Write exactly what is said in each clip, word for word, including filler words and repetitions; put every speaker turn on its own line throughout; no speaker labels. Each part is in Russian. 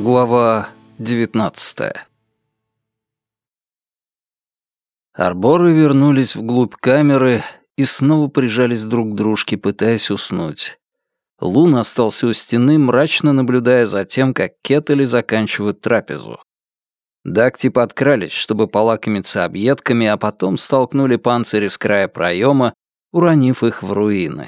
Глава девятнадцатая. Арборы вернулись вглубь камеры и снова прижались друг к дружке, пытаясь уснуть. Лун остался у стены, мрачно наблюдая за тем, как Кетели заканчивают трапезу. Дакти подкрались, чтобы полакомиться объедками, а потом столкнули панцири с края проема, уронив их в руины.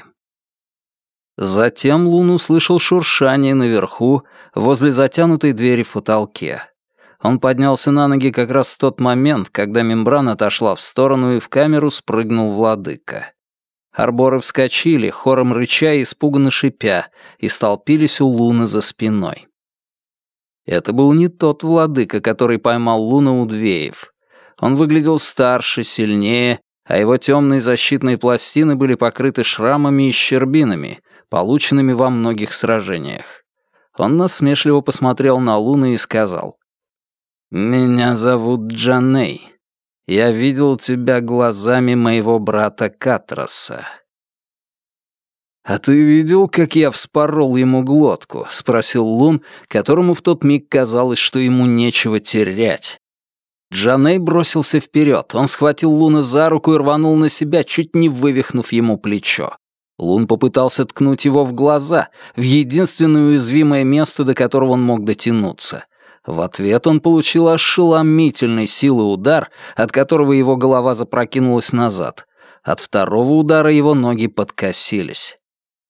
Затем Лун услышал шуршание наверху, возле затянутой двери в потолке. Он поднялся на ноги как раз в тот момент, когда мембрана отошла в сторону, и в камеру спрыгнул владыка. Арборы вскочили, хором рыча и испуганно шипя, и столпились у Луна за спиной. Это был не тот владыка, который поймал Луна у Двеев. Он выглядел старше, сильнее, а его темные защитные пластины были покрыты шрамами и щербинами, полученными во многих сражениях. Он насмешливо посмотрел на Луна и сказал: «Меня зовут Джаней. Я видел тебя глазами моего брата Катроса». «А ты видел, как я вспорол ему глотку?» — спросил Лун, которому в тот миг казалось, что ему нечего терять. Джаней бросился вперед. Он схватил Луна за руку и рванул на себя, чуть не вывихнув ему плечо. Лун попытался ткнуть его в глаза, в единственное уязвимое место, до которого он мог дотянуться. В ответ он получил ошеломительной силы удар, от которого его голова запрокинулась назад. От второго удара его ноги подкосились.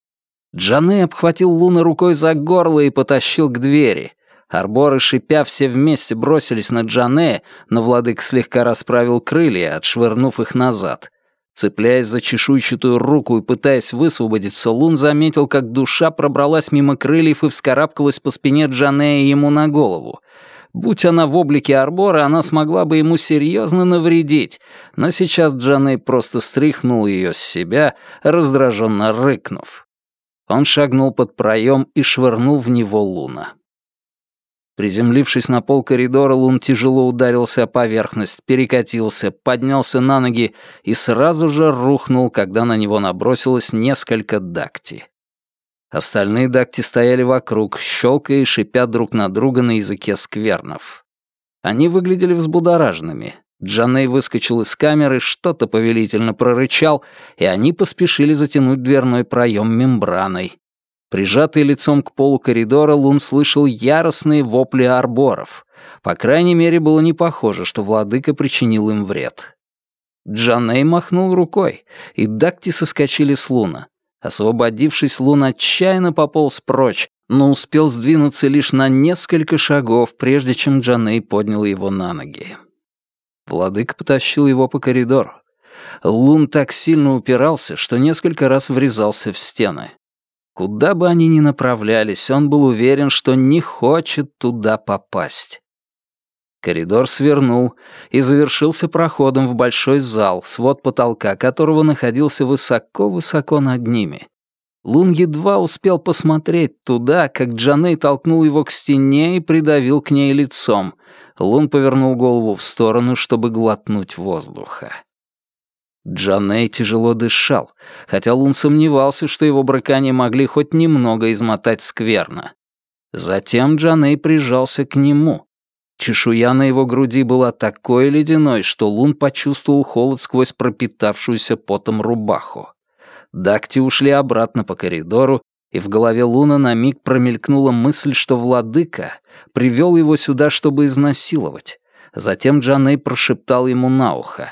Джаней обхватил Луна рукой за горло и потащил к двери. Арборы, шипя, все вместе бросились на Джанея, но владыка слегка расправил крылья, отшвырнув их назад. Цепляясь за чешуйчатую руку и пытаясь высвободиться, Лун заметил, как душа пробралась мимо крыльев и вскарабкалась по спине Джанея ему на голову. Будь она в облике Арбора, она смогла бы ему серьезно навредить, но сейчас Джаней просто стряхнул ее с себя, раздраженно рыкнув. Он шагнул под проем и швырнул в него Луна. Приземлившись на пол коридора, Лун тяжело ударился о поверхность, перекатился, поднялся на ноги и сразу же рухнул, когда на него набросилось несколько дакти. Остальные дакти стояли вокруг, щелкая и шипя друг на друга на языке сквернов. Они выглядели взбудораженными. Джаней выскочил из камеры, что-то повелительно прорычал, и они поспешили затянуть дверной проем мембраной. Прижатый лицом к полу коридора, Лун слышал яростные вопли арборов. По крайней мере, было не похоже, что владыка причинил им вред. Джаней махнул рукой, и дакти соскочили с Луна. Освободившись, Лун отчаянно пополз прочь, но успел сдвинуться лишь на несколько шагов, прежде чем Джаней поднял его на ноги. Владыка потащил его по коридору. Лун так сильно упирался, что несколько раз врезался в стены. Куда бы они ни направлялись, он был уверен, что не хочет туда попасть. Коридор свернул и завершился проходом в большой зал, свод потолка которого находился высоко-высоко над ними. Лун едва успел посмотреть туда, как Джаней толкнул его к стене и придавил к ней лицом. Лун повернул голову в сторону, чтобы глотнуть воздуха. Джаней тяжело дышал, хотя Лун сомневался, что его брыкания могли хоть немного измотать скверно. Затем Джаней прижался к нему. Чешуя на его груди была такой ледяной, что Лун почувствовал холод сквозь пропитавшуюся потом рубаху. Дакти ушли обратно по коридору, и в голове Луна на миг промелькнула мысль, что владыка привел его сюда, чтобы изнасиловать. Затем Джаней прошептал ему на ухо: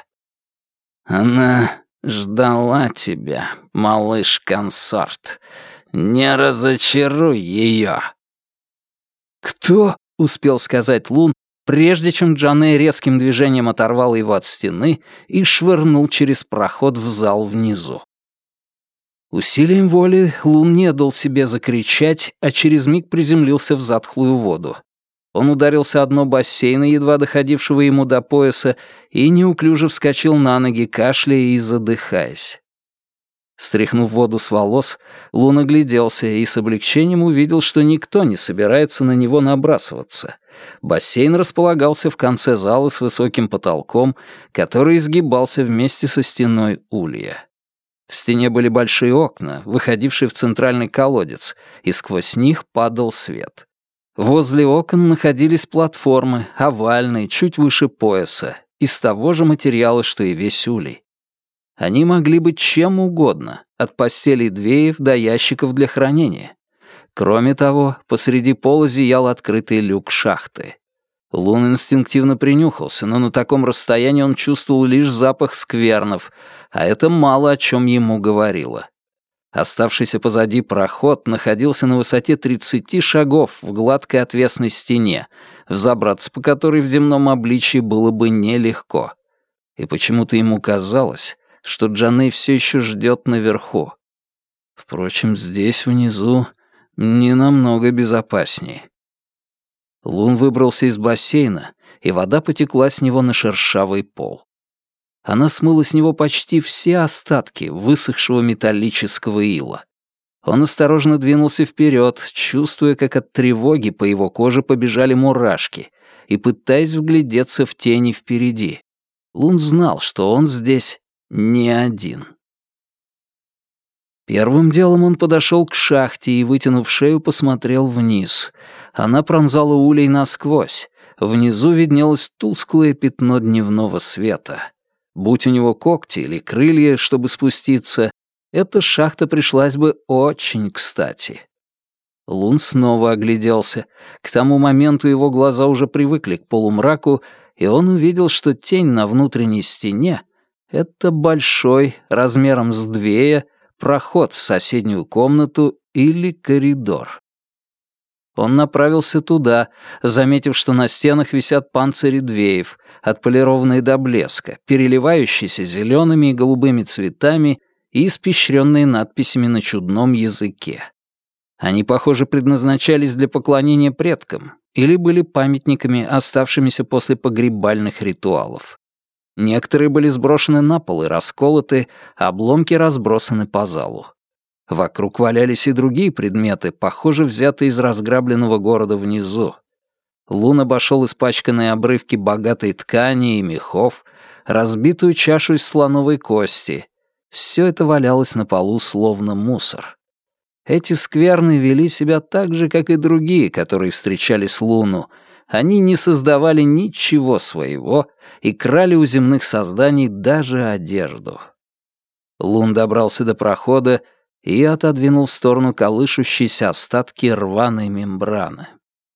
«Она ждала тебя, малыш-консорт. Не разочаруй ее». «Кто?» — успел сказать Лун, прежде чем Джаней резким движением оторвал его от стены и швырнул через проход в зал внизу. Усилием воли Лун не дал себе закричать, а через миг приземлился в затхлую воду. Он ударился о дно бассейна, едва доходившего ему до пояса, и неуклюже вскочил на ноги, кашляя и задыхаясь. Стряхнув воду с волос, Лун огляделся и с облегчением увидел, что никто не собирается на него набрасываться. Бассейн располагался в конце зала с высоким потолком, который изгибался вместе со стеной улья. В стене были большие окна, выходившие в центральный колодец, и сквозь них падал свет. Возле окон находились платформы, овальные, чуть выше пояса, из того же материала, что и весь улей. Они могли быть чем угодно, от постелей двеев до ящиков для хранения. Кроме того, посреди пола зиял открытый люк шахты. Лун инстинктивно принюхался, но на таком расстоянии он чувствовал лишь запах сквернов, а это мало о чем ему говорило. Оставшийся позади проход находился на высоте тридцати шагов в гладкой отвесной стене, взобраться по которой в земном обличье было бы нелегко. И почему-то ему казалось, что Джаней все еще ждет наверху. Впрочем, здесь, внизу, не намного безопаснее. Лун выбрался из бассейна, и вода потекла с него на шершавый пол. Она смыла с него почти все остатки высохшего металлического ила. Он осторожно двинулся вперед, чувствуя, как от тревоги по его коже побежали мурашки, и пытаясь вглядеться в тени впереди. Лун знал, что он здесь не один. Первым делом он подошел к шахте и, вытянув шею, посмотрел вниз. Она пронзала улей насквозь. Внизу виднелось тусклое пятно дневного света. Будь у него когти или крылья, чтобы спуститься, эта шахта пришлась бы очень кстати. Лун снова огляделся. К тому моменту его глаза уже привыкли к полумраку, и он увидел, что тень на внутренней стене — это большой, размером с двея, проход в соседнюю комнату или коридор. Он направился туда, заметив, что на стенах висят панцири двеев, отполированные до блеска, переливающиеся зелеными и голубыми цветами и испещренные надписями на чудном языке. Они, похоже, предназначались для поклонения предкам или были памятниками, оставшимися после погребальных ритуалов. Некоторые были сброшены на пол и расколоты, а обломки разбросаны по залу. Вокруг валялись и другие предметы, похоже, взятые из разграбленного города внизу. Лун обошел испачканные обрывки богатой ткани и мехов, разбитую чашу из слоновой кости. Все это валялось на полу, словно мусор. Эти скверны вели себя так же, как и другие, которые встречались Луну. Они не создавали ничего своего и крали у земных созданий даже одежду. Лун добрался до прохода и отодвинул в сторону колышущиеся остатки рваной мембраны.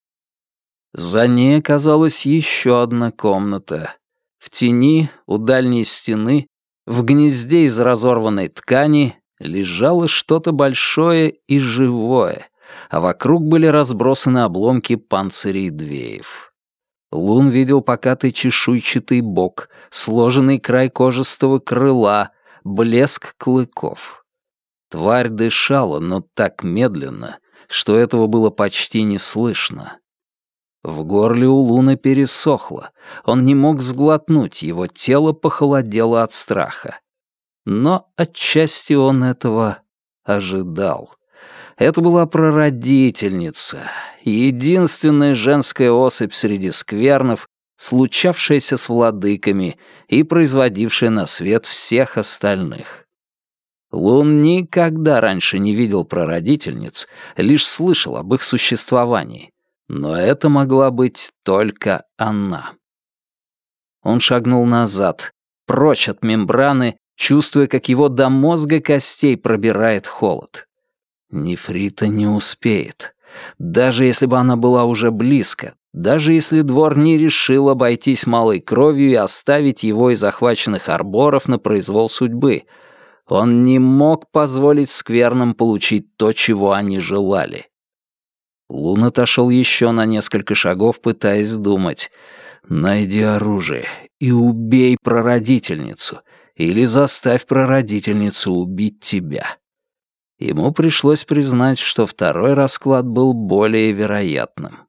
За ней оказалась еще одна комната. В тени, у дальней стены, в гнезде из разорванной ткани лежало что-то большое и живое, а вокруг были разбросаны обломки панцирей двеев. Лун видел покатый чешуйчатый бок, сложенный край кожистого крыла, блеск клыков. Тварь дышала, но так медленно, что этого было почти не слышно. В горле у Луны пересохло, он не мог сглотнуть, его тело похолодело от страха. Но отчасти он этого ожидал. Это была прародительница, единственная женская особь среди сквернов, случавшаяся с владыками и производившая на свет всех остальных. Лун никогда раньше не видел прародительниц, лишь слышал об их существовании. Но это могла быть только она. Он шагнул назад, прочь от мембраны, чувствуя, как его до мозга костей пробирает холод. Нефрита не успеет. Даже если бы она была уже близко, даже если двор не решил обойтись малой кровью и оставить его и захваченных арборов на произвол судьбы, он не мог позволить сквернам получить то, чего они желали. Лун отошел еще на несколько шагов, пытаясь думать. «Найди оружие и убей прародительницу, или заставь прародительницу убить тебя». Ему пришлось признать, что второй расклад был более вероятным.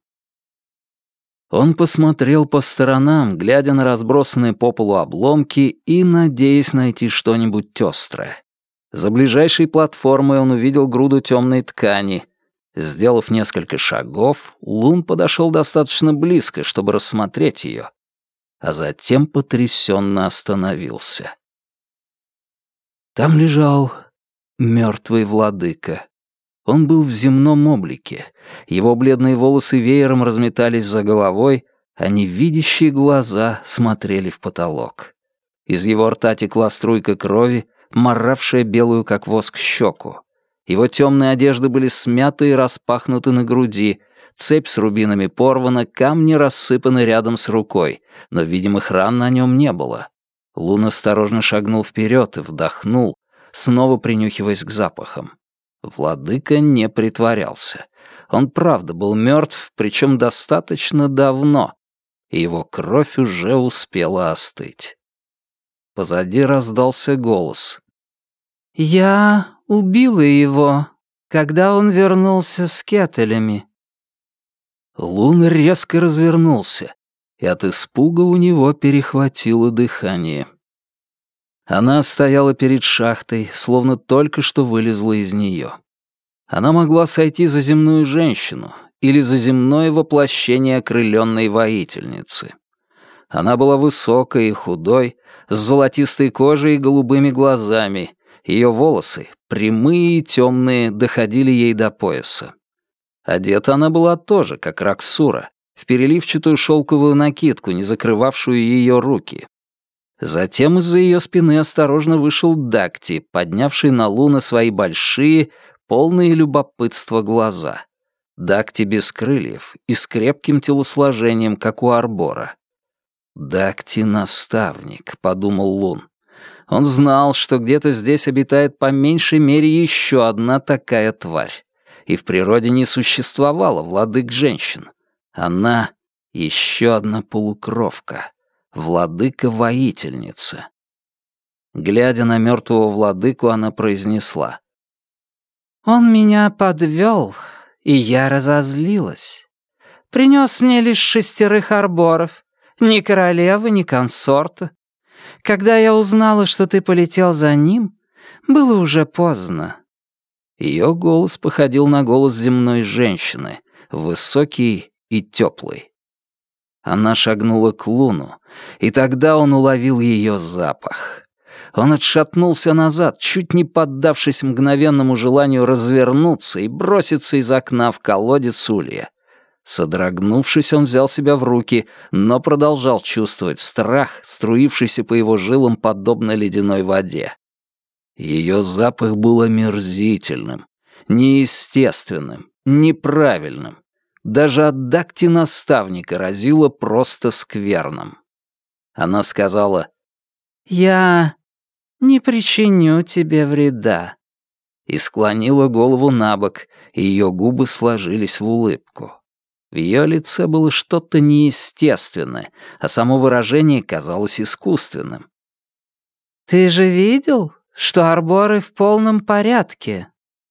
Он посмотрел по сторонам, глядя на разбросанные по полу обломки и надеясь найти что-нибудь острое. За ближайшей платформой он увидел груду темной ткани. Сделав несколько шагов, Лун подошел достаточно близко, чтобы рассмотреть ее, а затем потрясенно остановился. Там лежал мертвый владыка. Он был в земном облике. Его бледные волосы веером разметались за головой, а невидящие глаза смотрели в потолок. Из его рта текла струйка крови, моравшая белую, как воск, щеку. Его темные одежды были смяты и распахнуты на груди, цепь с рубинами порвана, камни рассыпаны рядом с рукой, но видимых ран на нем не было. Лун осторожно шагнул вперед и вдохнул, снова принюхиваясь к запахам. Владыка не притворялся. Он правда был мертв, причем достаточно давно, и его кровь уже успела остыть. Позади раздался голос. «Я убила его, когда он вернулся с кетелями». Лун резко развернулся, и от испуга у него перехватило дыхание. Она стояла перед шахтой, словно только что вылезла из нее. Она могла сойти за земную женщину или за земное воплощение окрыленной воительницы. Она была высокой и худой, с золотистой кожей и голубыми глазами. Ее волосы, прямые и темные, доходили ей до пояса. Одета она была тоже, как Раксура, в переливчатую шелковую накидку, не закрывавшую ее руки. Затем из-за ее спины осторожно вышел Дакти, поднявший на Луна свои большие, полные любопытства глаза. Дакти без крыльев и с крепким телосложением, как у Арбора. «Дакти-наставник», — подумал Лун. Он знал, что где-то здесь обитает по меньшей мере еще одна такая тварь. И в природе не существовало владык женщин. Она — еще одна полукровка, владыка-воительница. Глядя на мертвого владыку, она произнесла: «Он меня подвел, и я разозлилась. Принес мне лишь шестерых арборов, ни королевы, ни консорта. Когда я узнала, что ты полетел за ним, было уже поздно». Ее голос походил на голос земной женщины, высокий и теплый. Она шагнула к Луну, и тогда он уловил ее запах. Он отшатнулся назад, чуть не поддавшись мгновенному желанию развернуться и броситься из окна в колодец улья. Содрогнувшись, он взял себя в руки, но продолжал чувствовать страх, струившийся по его жилам подобно ледяной воде. Ее запах был омерзительным, неестественным, неправильным. Даже от Дакти-наставника разило просто скверным. Она сказала: «Я не причиню тебе вреда», и склонила голову набок, и ее губы сложились в улыбку. В ее лице было что-то неестественное, а само выражение казалось искусственным. «Ты же видел, что арборы в полном порядке?»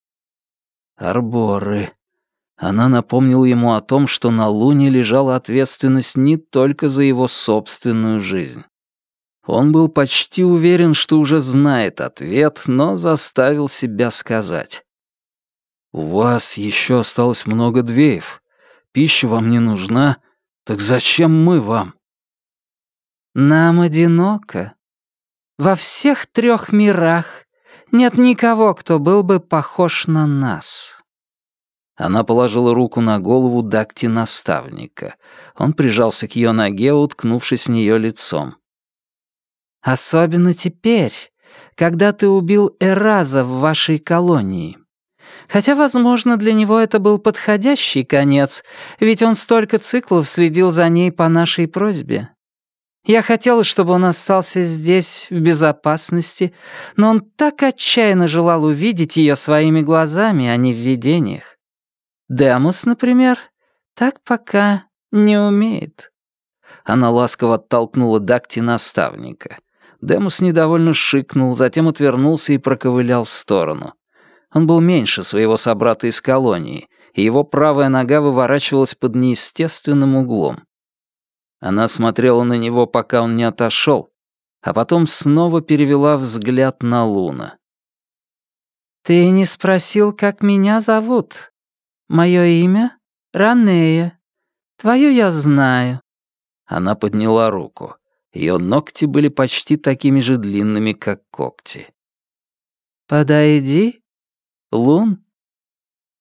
Арборы. Она напомнила ему о том, что на Луне лежала ответственность не только за его собственную жизнь. Он был почти уверен, что уже знает ответ, но заставил себя сказать: «У вас еще осталось много двеев. Пища вам не нужна. Так зачем мы вам?» «Нам одиноко. Во всех трех мирах нет никого, кто был бы похож на нас». Она положила руку на голову Дакти-наставника. Он прижался к ее ноге, уткнувшись в нее лицом. «Особенно теперь, когда ты убил Эраза в вашей колонии. Хотя, возможно, для него это был подходящий конец, ведь он столько циклов следил за ней по нашей просьбе. Я хотела, чтобы он остался здесь в безопасности, но он так отчаянно желал увидеть ее своими глазами, а не в видениях. Демус, например, так пока не умеет». Она ласково оттолкнула Дакти-наставника. Демус недовольно шикнул, затем отвернулся и проковылял в сторону. Он был меньше своего собрата из колонии, и его правая нога выворачивалась под неестественным углом. Она смотрела на него, пока он не отошел, а потом снова перевела взгляд на Луна. «Ты не спросил, как меня зовут? Мое имя — Ранея. Твое я знаю». Она подняла руку. Ее ногти были почти такими же длинными, как когти. «Подойди, Лун».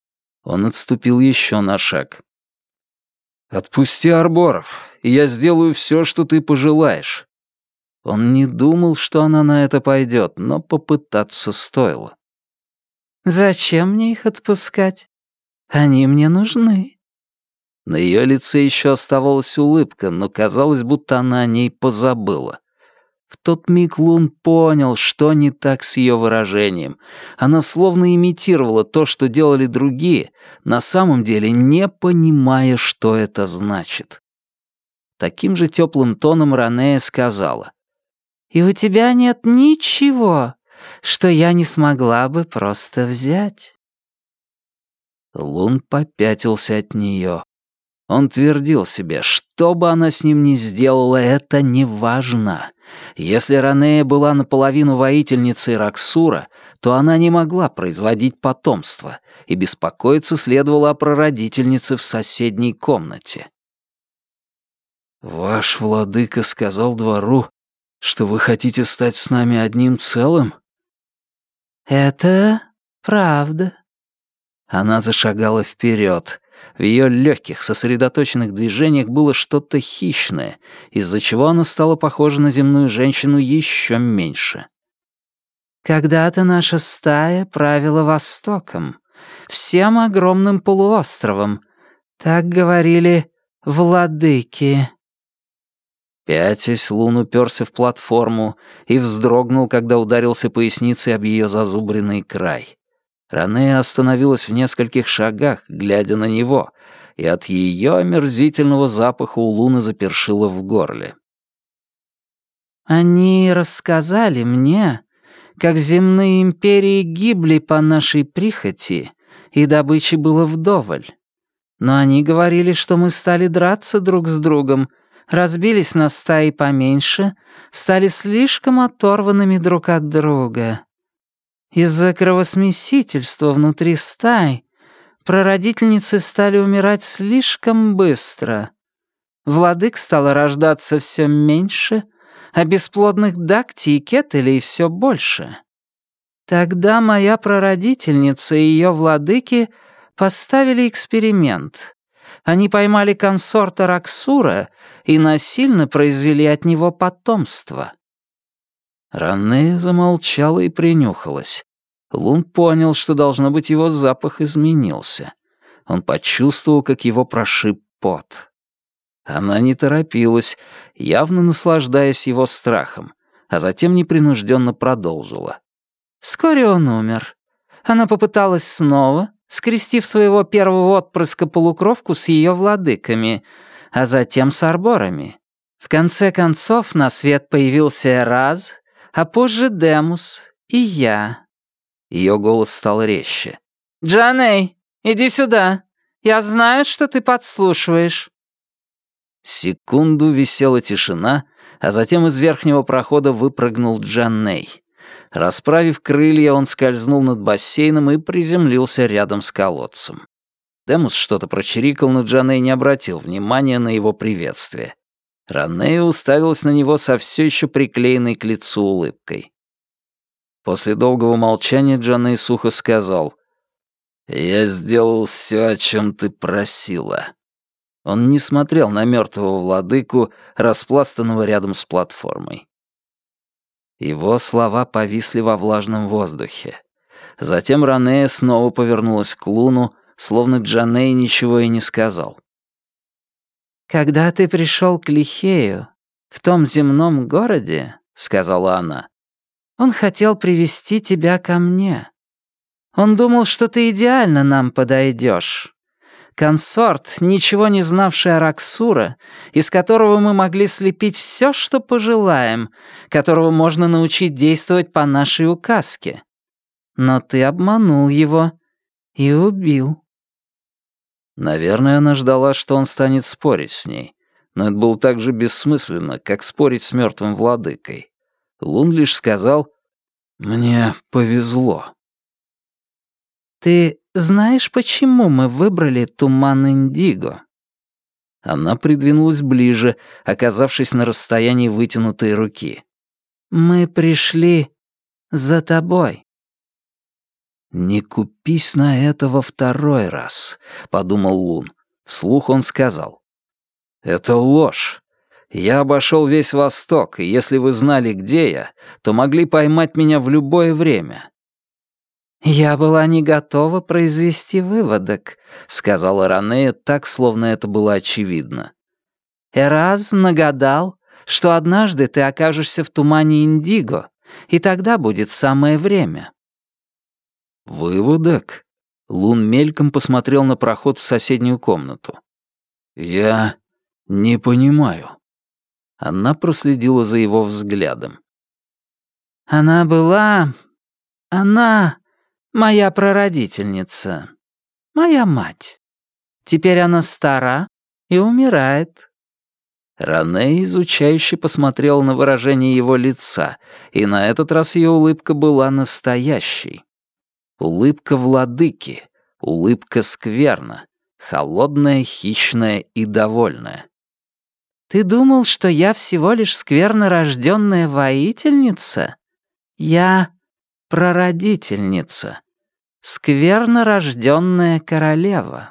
Он отступил еще на шаг. «Отпусти Арборов, и я сделаю все, что ты пожелаешь». Он не думал, что она на это пойдет, но попытаться стоило.
«Зачем мне их отпускать? Они мне нужны».
На ее лице еще оставалась улыбка, но казалось, будто она о ней позабыла. В тот миг Лун понял, что не так с ее выражением. Она словно имитировала то, что делали другие, на самом деле не понимая, что это значит. Таким же теплым тоном Ранея сказала:
«И у тебя нет ничего, что я не смогла бы просто взять».
Лун попятился от нее. Он твердил себе, что бы она с ним ни сделала, это не важно. Если Ранея была наполовину воительницей Раксура, то она не могла производить потомство, и беспокоиться следовало о прародительнице в соседней комнате. «Ваш владыка сказал двору, что вы хотите стать с нами одним целым?»
«Это правда».
Она зашагала вперед. В ее легких, сосредоточенных движениях было что-то хищное, из-за чего она стала похожа на земную женщину еще меньше.
«Когда-то наша стая правила Востоком, всем огромным полуостровом. Так говорили владыки».
Пятясь, Лун уперся в платформу и вздрогнул, когда ударился поясницей об ее зазубренный край. Ранея остановилась в нескольких шагах, глядя на него, и от ее омерзительного запаха у Луны запершило в горле.
«Они рассказали мне, как земные империи гибли по нашей прихоти, и добычи было вдоволь. Но они говорили, что мы стали драться друг с другом, разбились на стаи поменьше, стали слишком оторванными друг от друга. Из-за кровосмесительства внутри стай прародительницы стали умирать слишком быстро. Владык стало рождаться все меньше, а бесплодных дакти и кетелей все больше. Тогда моя прародительница и ее владыки поставили эксперимент. Они поймали консорта Раксура и насильно произвели от него потомство».
Ранея замолчала и принюхалась. Лун понял, что, должно быть, его запах изменился. Он почувствовал, как его прошиб пот. Она не торопилась, явно наслаждаясь его страхом, а затем непринужденно продолжила.
Вскоре он умер. Она попыталась снова, скрестив своего первого отпрыска-полукровку с ее владыками, а затем с арборами. В конце концов на свет появился Эраз, а позже Демус и я.
Ее голос стал резче.
«Джаней, иди сюда. Я знаю, что ты подслушиваешь».
Секунду висела тишина, а затем из верхнего прохода выпрыгнул Джаней. Расправив крылья, он скользнул над бассейном и приземлился рядом с колодцем. Демус что-то прочирикал, но Джаней не обратил внимания на его приветствие. Ранея уставилась на него со все еще приклеенной к лицу улыбкой. После долгого молчания Джаней сухо сказал: «Я сделал все, о чем ты просила». Он не смотрел на мертвого владыку, распластанного рядом с платформой. Его слова повисли во влажном воздухе. Затем Ранея снова повернулась к Луну, словно Джаней ничего и не сказал.
«Когда ты пришел к Лихею, в том земном городе, — сказала она, — он хотел привести тебя ко мне. Он думал, что ты идеально нам подойдешь. Консорт, ничего не знавший о Раксура, из которого мы могли слепить все, что пожелаем, которого можно научить действовать по нашей указке. Но ты обманул его и убил».
Наверное, она ждала, что он станет спорить с ней, но это было так же бессмысленно, как спорить с мертвым владыкой. Лун лишь сказал: «Мне повезло».
«Ты знаешь, почему мы выбрали туман Индиго?»
Она придвинулась ближе, оказавшись на расстоянии вытянутой руки.
«Мы пришли за тобой».
«Не купись на это во второй раз», — подумал Лун. Вслух он сказал. «Это ложь. Я обошел весь Восток, и если вы знали, где я, то могли поймать меня в любое время».
«Я была не готова произвести выводок», — сказала Ранея так, словно это было очевидно. «Эраз нагадал, что однажды ты окажешься в тумане Индиго, и тогда будет самое время».
«Выводок?» Лун мельком посмотрел на проход в соседнюю комнату. «Я не понимаю». Она проследила за его взглядом.
«Она была... Она моя прародительница, моя мать. Теперь она стара и умирает».
Ране изучающе посмотрела на выражение его лица, и на этот раз ее улыбка была настоящей. Улыбка владыки, улыбка скверна, холодная, хищная и довольная.
«Ты думал, что я всего лишь скверно рожденная воительница? Я прародительница, скверно рожденная королева».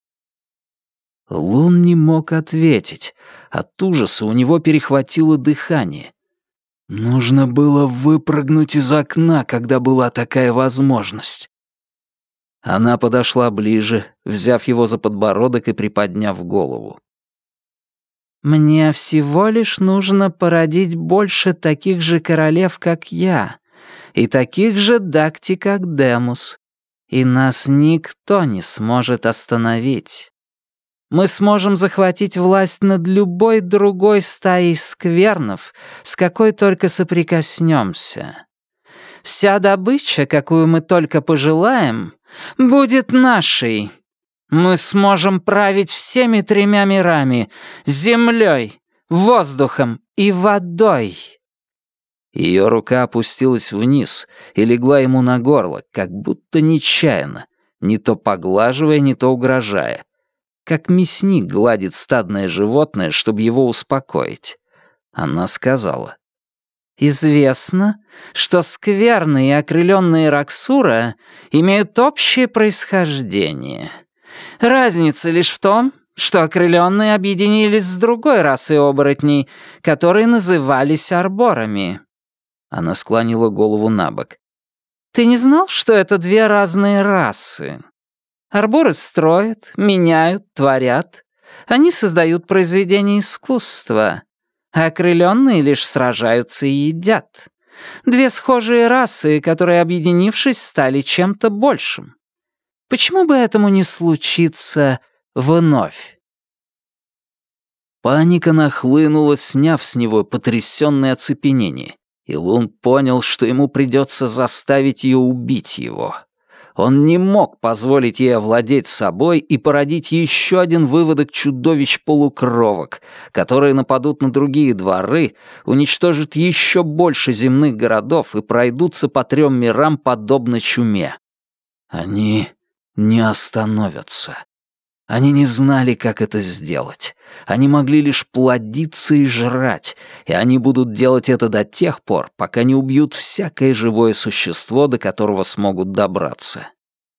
Лун не мог ответить. От ужаса у него перехватило дыхание. Нужно было выпрыгнуть из окна, когда была такая возможность. Она подошла ближе, взяв его за подбородок и приподняв голову.
«Мне всего лишь нужно породить больше таких же королев, как я, и таких же Дакти, как Демус, и нас никто не сможет остановить. Мы сможем захватить власть над любой другой стаей сквернов, с какой только соприкоснемся. Вся добыча, какую мы только пожелаем, будет нашей. Мы сможем править всеми тремя мирами — землей, воздухом и водой».
Ее рука опустилась вниз и легла ему на горло, как будто нечаянно, не то поглаживая, не то угрожая. Как мясник гладит стадное животное, чтобы его успокоить. Она сказала.
«Известно, что скверные и окрыленные Раксура имеют общее происхождение. Разница лишь в том, что окрыленные объединились с другой расой оборотней, которые назывались арборами».
Она склонила голову на бок.
«Ты не знал, что это две разные расы? Арборы строят, меняют, творят. Они создают произведения искусства. А окрыленные лишь сражаются и едят. Две схожие расы, которые, объединившись, стали чем-то большим. Почему бы этому не случиться вновь?»
Паника нахлынула, сняв с него потрясённое оцепенение, и Лун понял, что ему придется заставить ее убить его. Он не мог позволить ей овладеть собой и породить еще один выводок чудовищ-полукровок, которые нападут на другие дворы, уничтожат еще больше земных городов и пройдутся по трем мирам подобно чуме. Они не остановятся. Они не знали, как это сделать. Они могли лишь плодиться и жрать, и они будут делать это до тех пор, пока не убьют всякое живое существо, до которого смогут добраться.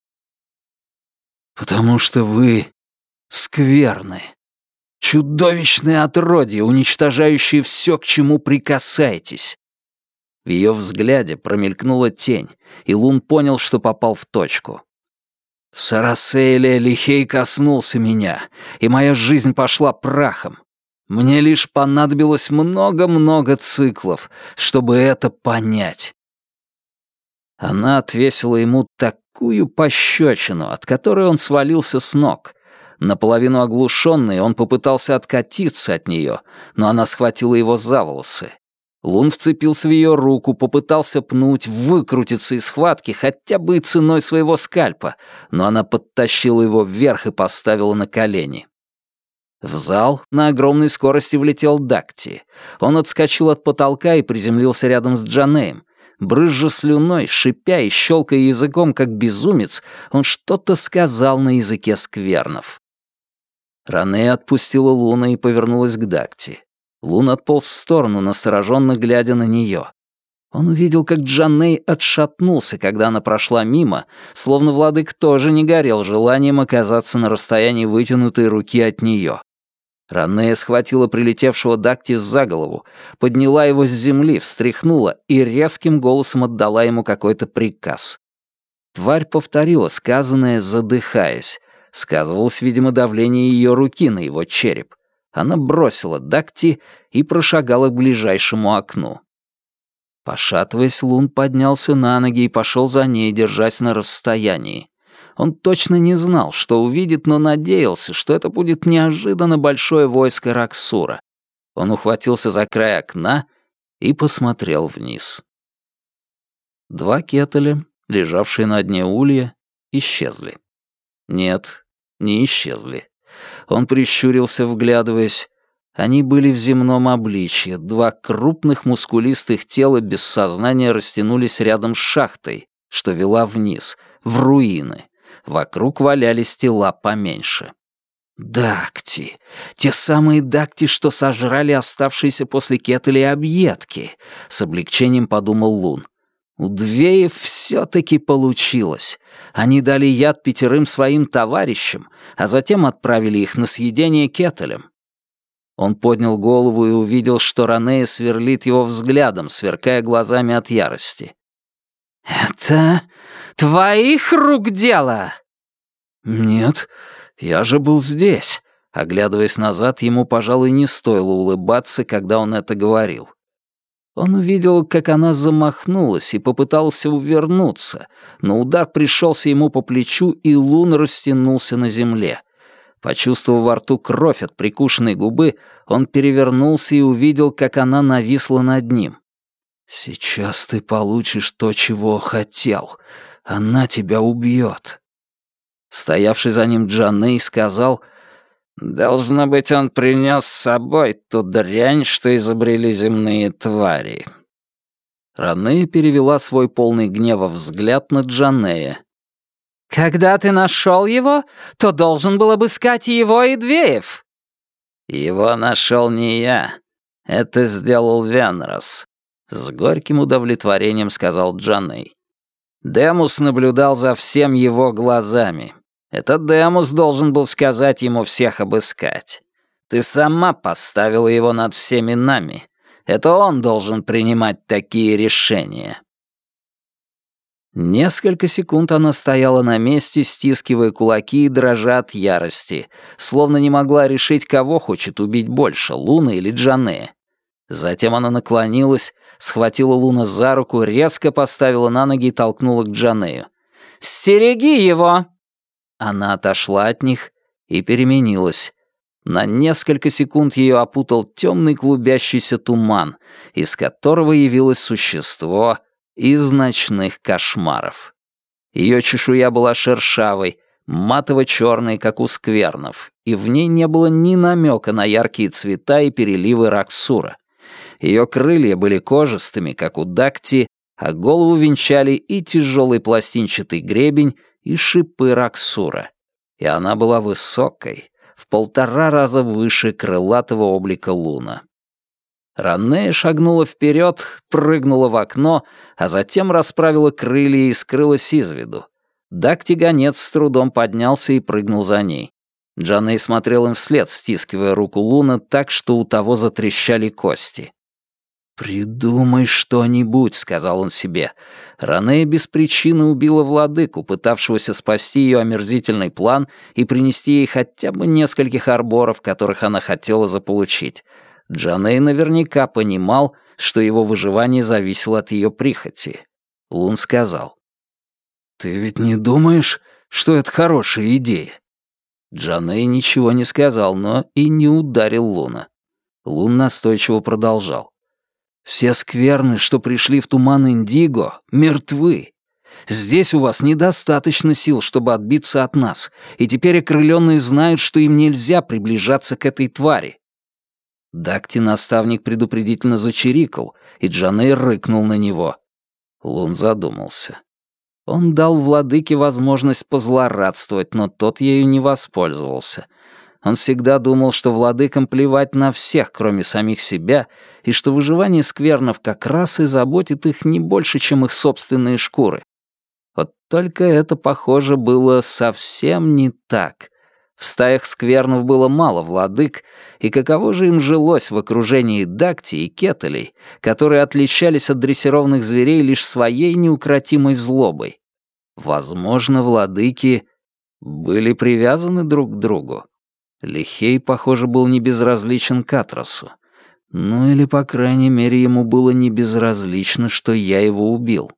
«Потому что вы скверны. Чудовищное отродье, уничтожающее все, к чему прикасаетесь». В ее взгляде промелькнула тень, и Лун понял, что попал в точку. В Сарасейле Лихей коснулся меня, и моя жизнь пошла прахом. Мне лишь понадобилось много-много циклов, чтобы это понять. Она отвесила ему такую пощечину, от которой он свалился с ног. Наполовину оглушенный, он попытался откатиться от нее, но она схватила его за волосы. Лун вцепился в ее руку, попытался пнуть, выкрутиться из схватки хотя бы и ценой своего скальпа, но она подтащила его вверх и поставила на колени. В зал на огромной скорости влетел Дакти. Он отскочил от потолка и приземлился рядом с Джанеем. Брызжа слюной, шипя и щелкая языком, как безумец, он что-то сказал на языке сквернов. Ране отпустила Луна и повернулась к Дакти. Лун отполз в сторону, настороженно глядя на нее. Он увидел, как Джаней отшатнулся, когда она прошла мимо, словно владык тоже не горел желанием оказаться на расстоянии вытянутой руки от нее. Ранея схватила прилетевшего Дакти за голову, подняла его с земли, встряхнула и резким голосом отдала ему какой-то приказ. Тварь повторила сказанное, задыхаясь. Сказывалось, видимо, давление ее руки на его череп. Она бросила Дакти и прошагала к ближайшему окну. Пошатываясь, Лун поднялся на ноги и пошел за ней, держась на расстоянии. Он точно не знал, что увидит, но надеялся, что это будет неожиданно большое войско Раксура. Он ухватился за край окна и посмотрел вниз. Два кетеля, лежавшие на дне улья, исчезли. Нет, не исчезли. Он прищурился, вглядываясь. Они были в земном обличье. Два крупных мускулистых тела без сознания растянулись рядом с шахтой, что вела вниз, в руины. Вокруг валялись тела поменьше. Дакти. Те самые дакти, что сожрали оставшиеся после кетеля объедки. С облегчением подумал Лун. У Двеев все-таки получилось. Они дали яд пятерым своим товарищам, а затем отправили их на съедение кетелем. Он поднял голову и увидел, что Ранея сверлит его взглядом, сверкая глазами от ярости. «Это твоих рук дело?» «Нет, я же был здесь». Оглядываясь назад, ему, пожалуй, не стоило улыбаться, когда он это говорил. Он увидел, как она замахнулась и попытался увернуться, но удар пришелся ему по плечу, и Лун растянулся на земле. Почувствовав во рту кровь от прикушенной губы, он перевернулся и увидел, как она нависла над ним. «Сейчас ты получишь то, чего хотел. Она тебя убьет». Стоявший за ним Джаней сказал: «Должно быть, он принес с собой ту дрянь, что изобрели земные твари». Ранея перевела свой полный гнева взгляд на Джанея. «Когда ты нашел его, то должен был обыскать его и Двеев». «Его нашел не я. Это сделал Венрос», — с горьким удовлетворением сказал Джаней. «Демус наблюдал за всем его глазами. Этот Демус должен был сказать ему всех обыскать. Ты сама поставила его над всеми нами. Это он должен принимать такие решения». Несколько секунд она стояла на месте, стискивая кулаки и дрожа от ярости, словно не могла решить, кого хочет убить больше, Луна или Джанея. Затем она наклонилась, схватила Луна за руку, резко поставила на ноги и толкнула к Джанею. «Стереги его!» Она отошла от них и переменилась. На несколько секунд ее опутал темный клубящийся туман, из которого явилось существо из ночных кошмаров. Ее чешуя была шершавой, матово-черной, как у сквернов, и в ней не было ни намека на яркие цвета и переливы Раксура. Ее крылья были кожистыми, как у Дакти, а голову венчали и тяжелый пластинчатый гребень, и шипы Раксура. И она была высокой, в полтора раза выше крылатого облика Луна. Ранея шагнула вперед, прыгнула в окно, а затем расправила крылья и скрылась из виду. Дакти-гонец с трудом поднялся и прыгнул за ней. Джаней смотрел им вслед, стискивая руку Луна так, что у того затрещали кости. «Придумай что-нибудь», — сказал он себе. Ранея без причины убила владыку, пытавшегося спасти ее омерзительный план и принести ей хотя бы нескольких арборов, которых она хотела заполучить. Джаней наверняка понимал, что его выживание зависело от ее прихоти. Лун сказал: «Ты ведь не думаешь, что это хорошая идея?» Джаней ничего не сказал, но и не ударил Луна. Лун настойчиво продолжал: «Все скверны, что пришли в туман Индиго, мертвы. Здесь у вас недостаточно сил, чтобы отбиться от нас, и теперь окрыленные знают, что им нельзя приближаться к этой твари». Дакти-наставник предупредительно зачирикал, и Джаней рыкнул на него. Лун задумался. Он дал владыке возможность позлорадствовать, но тот ею не воспользовался. Он всегда думал, что владыкам плевать на всех, кроме самих себя, и что выживание сквернов как раз и заботит их не больше, чем их собственные шкуры. Вот только это, похоже, было совсем не так. В стаях сквернов было мало владык, и каково же им жилось в окружении дакти и кетелей, которые отличались от дрессированных зверей лишь своей неукротимой злобой. Возможно, владыки были привязаны друг к другу. Лихей, похоже, был не безразличен к Атрасу. Ну или, по крайней мере, ему было не безразлично, что я его убил.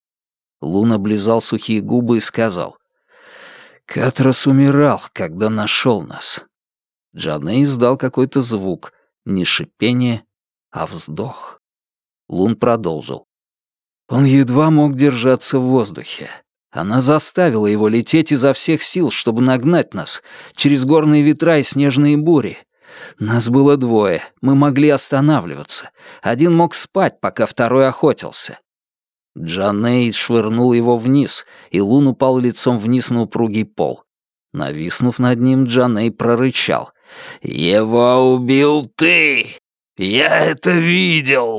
Лун облизал сухие губы и сказал: «Катрас умирал, когда нашел нас». Джаней издал какой-то звук, не шипение, а вздох. Лун продолжил. Он едва мог держаться в воздухе. Она заставила его лететь изо всех сил, чтобы нагнать нас, через горные ветра и снежные бури. Нас было двое, мы могли останавливаться. Один мог спать, пока второй охотился. Джаней швырнул его вниз, и Лун упал лицом вниз на упругий пол. Нависнув над ним, Джаней прорычал: «Его убил ты! Я это видел!»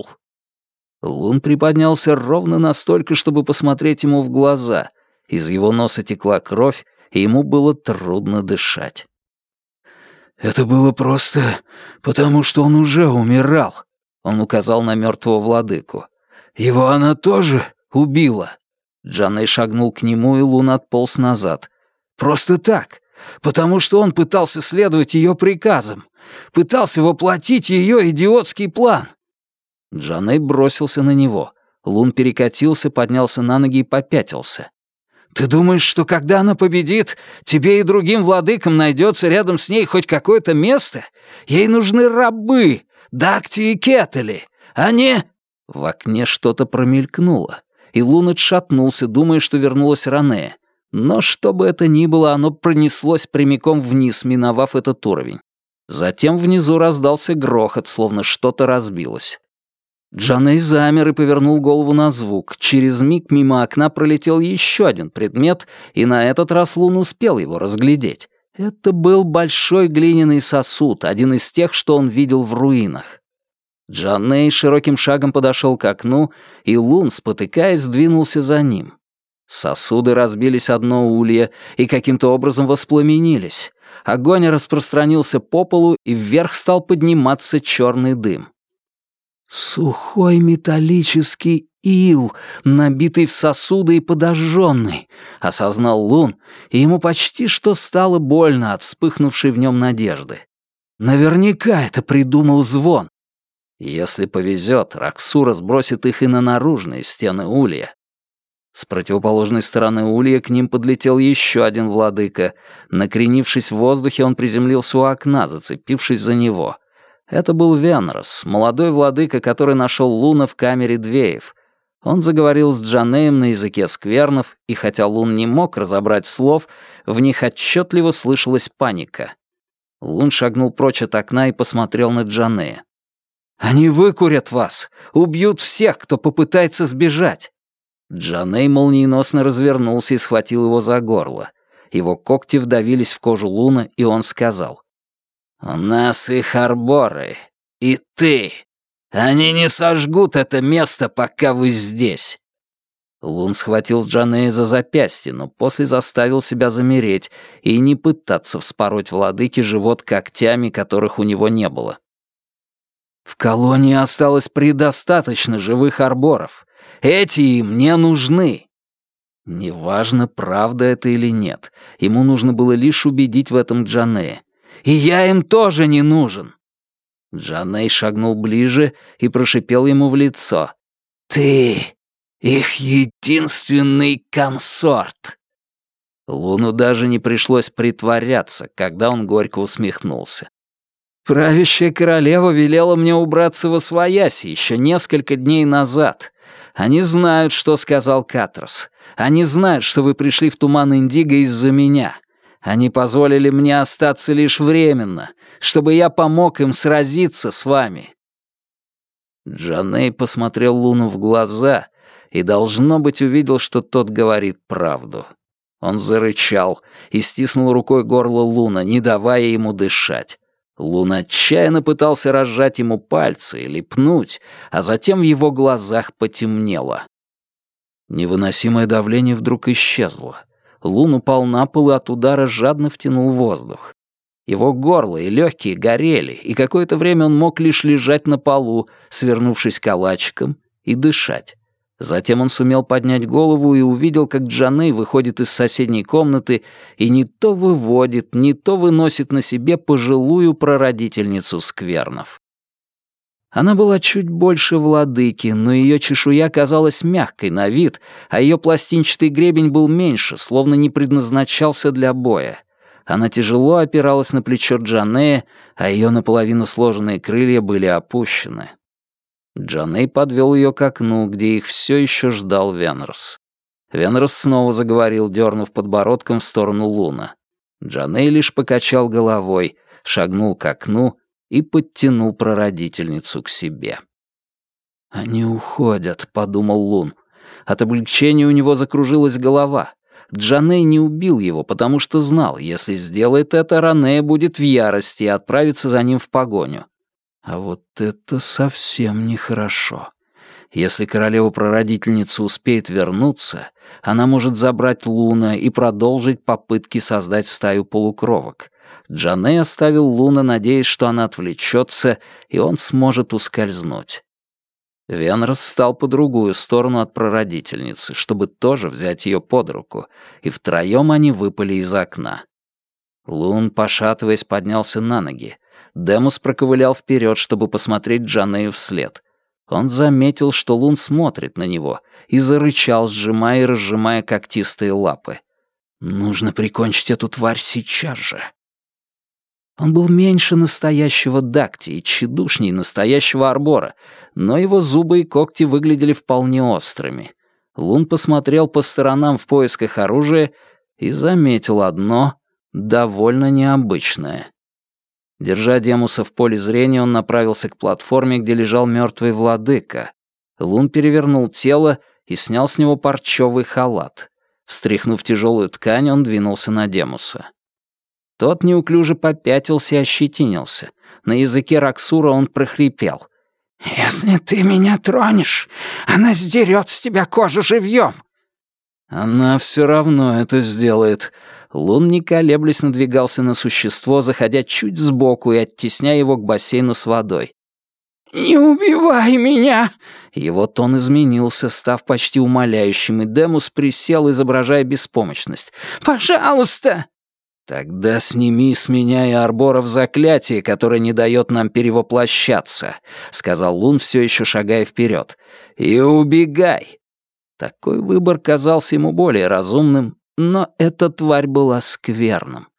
Лун приподнялся ровно настолько, чтобы посмотреть ему в глаза. Из его носа текла кровь, и ему было трудно дышать. «Это было просто потому, что он уже умирал», — он указал на мертвого владыку. «Его она тоже убила». Джаней шагнул к нему, и Лун отполз назад. «Просто так, потому что он пытался следовать ее приказам, пытался воплотить ее идиотский план». Джаней бросился на него. Лун перекатился, поднялся на ноги и попятился. «Ты думаешь, что когда она победит, тебе и другим владыкам найдется рядом с ней хоть какое-то место? Ей нужны рабы, дакти и кетели, а не...» В окне что-то промелькнуло, и Лун отшатнулся, думая, что вернулась Ранея. Но что бы это ни было, оно пронеслось прямиком вниз, миновав этот уровень. Затем внизу раздался грохот, словно что-то разбилось. Джаней замер и повернул голову на звук. Через миг мимо окна пролетел еще один предмет, и на этот раз Лун успел его разглядеть. Это был большой глиняный сосуд, один из тех, что он видел в руинах. Джаней широким шагом подошел к окну, и Лун, спотыкаясь, двинулся за ним. Сосуды разбились одно улье и каким-то образом воспламенились. Огонь распространился по полу, и вверх стал подниматься черный дым. «Сухой металлический ил, набитый в сосуды и подожженный», — осознал Лун, и ему почти что стало больно от вспыхнувшей в нем надежды. «Наверняка это придумал Звон. Если повезет, Раксура сбросит их и на наружные стены улья». С противоположной стороны улья к ним подлетел еще один владыка. Накренившись в воздухе, он приземлился у окна, зацепившись за него. Это был Венрос, молодой владыка, который нашел Луна в камере Двеев. Он заговорил с Джанеем на языке сквернов, и хотя Лун не мог разобрать слов, в них отчетливо слышалась паника. Лун шагнул прочь от окна и посмотрел на Джанея. «Они выкурят вас! Убьют всех, кто попытается сбежать!» Джаней молниеносно развернулся и схватил его за горло. Его когти вдавились в кожу Луна, и он сказал: «У нас их арборы. И ты. Они не сожгут это место, пока вы здесь». Лун схватил Джанея за запястье, но после заставил себя замереть и не пытаться вспороть владыке живот когтями, которых у него не было. «В колонии осталось предостаточно живых арборов. Эти им не нужны». Неважно, правда это или нет, ему нужно было лишь убедить в этом Джанея. «И я им тоже не нужен!» Джаней шагнул ближе и прошипел ему в лицо: «Ты их единственный консорт!» Луну даже не пришлось притворяться, когда он горько усмехнулся. «Правящая королева велела мне убраться восвояси еще несколько дней назад. Они знают, что сказал Катрас. Они знают, что вы пришли в туман Индиго из-за меня. Они позволили мне остаться лишь временно, чтобы я помог им сразиться с вами». Джаней посмотрел Луну в глаза и, должно быть, увидел, что тот говорит правду. Он зарычал и стиснул рукой горло Луна, не давая ему дышать. Лун отчаянно пытался разжать ему пальцы или пнуть, а затем в его глазах потемнело. Невыносимое давление вдруг исчезло. Лун упал на пол и от удара жадно втянул воздух. Его горло и легкие горели, и какое-то время он мог лишь лежать на полу, свернувшись калачиком, и дышать. Затем он сумел поднять голову и увидел, как Джаней выходит из соседней комнаты и не то выводит, не то выносит на себе пожилую прародительницу сквернов. Она была чуть больше владыки, но ее чешуя казалась мягкой на вид, а ее пластинчатый гребень был меньше, словно не предназначался для боя. Она тяжело опиралась на плечо Джанея, а ее наполовину сложенные крылья были опущены. Джаней подвел ее к окну, где их все еще ждал Венрос. Венрос снова заговорил, дернув подбородком в сторону Луна. Джаней лишь покачал головой, шагнул к окну и подтянул прародительницу к себе. «Они уходят», — подумал Лун. От облегчения у него закружилась голова. Джаней не убил его, потому что знал, если сделает это, Ранея будет в ярости и отправится за ним в погоню. А вот это совсем нехорошо. Если королева-прародительница успеет вернуться, она может забрать Луна и продолжить попытки создать стаю полукровок. Джаней оставил Луна, надеясь, что она отвлечется, и он сможет ускользнуть. Венрос встал по другую сторону от прародительницы, чтобы тоже взять ее под руку, и втроем они выпали из окна. Лун, пошатываясь, поднялся на ноги. Демус проковылял вперед, чтобы посмотреть Джанею вслед. Он заметил, что Лун смотрит на него, и зарычал, сжимая и разжимая когтистые лапы. «Нужно прикончить эту тварь сейчас же!» Он был меньше настоящего Дакти и тщедушней настоящего Арбора, но его зубы и когти выглядели вполне острыми. Лун посмотрел по сторонам в поисках оружия и заметил одно довольно необычное. Держа Демуса в поле зрения, он направился к платформе, где лежал мертвый владыка. Лун перевернул тело и снял с него парчевый халат. Встряхнув тяжелую ткань, он двинулся на Демуса. Тот неуклюже попятился и ощетинился. На языке Раксура он прохрипел. «Если ты меня тронешь, она сдерет с тебя кожу живьем!» «Она все равно это сделает». Лун, не колеблясь, надвигался на существо, заходя чуть сбоку и оттесняя его к бассейну с водой. «Не убивай меня!» Его тон изменился, став почти умоляющим, и Демус присел, изображая беспомощность. «Пожалуйста!» «Тогда сними с меня и Арборов заклятие, которое не дает нам перевоплощаться», — сказал Лун, все еще шагая вперед. «И убегай!» Такой выбор казался ему более разумным, но эта тварь была скверным.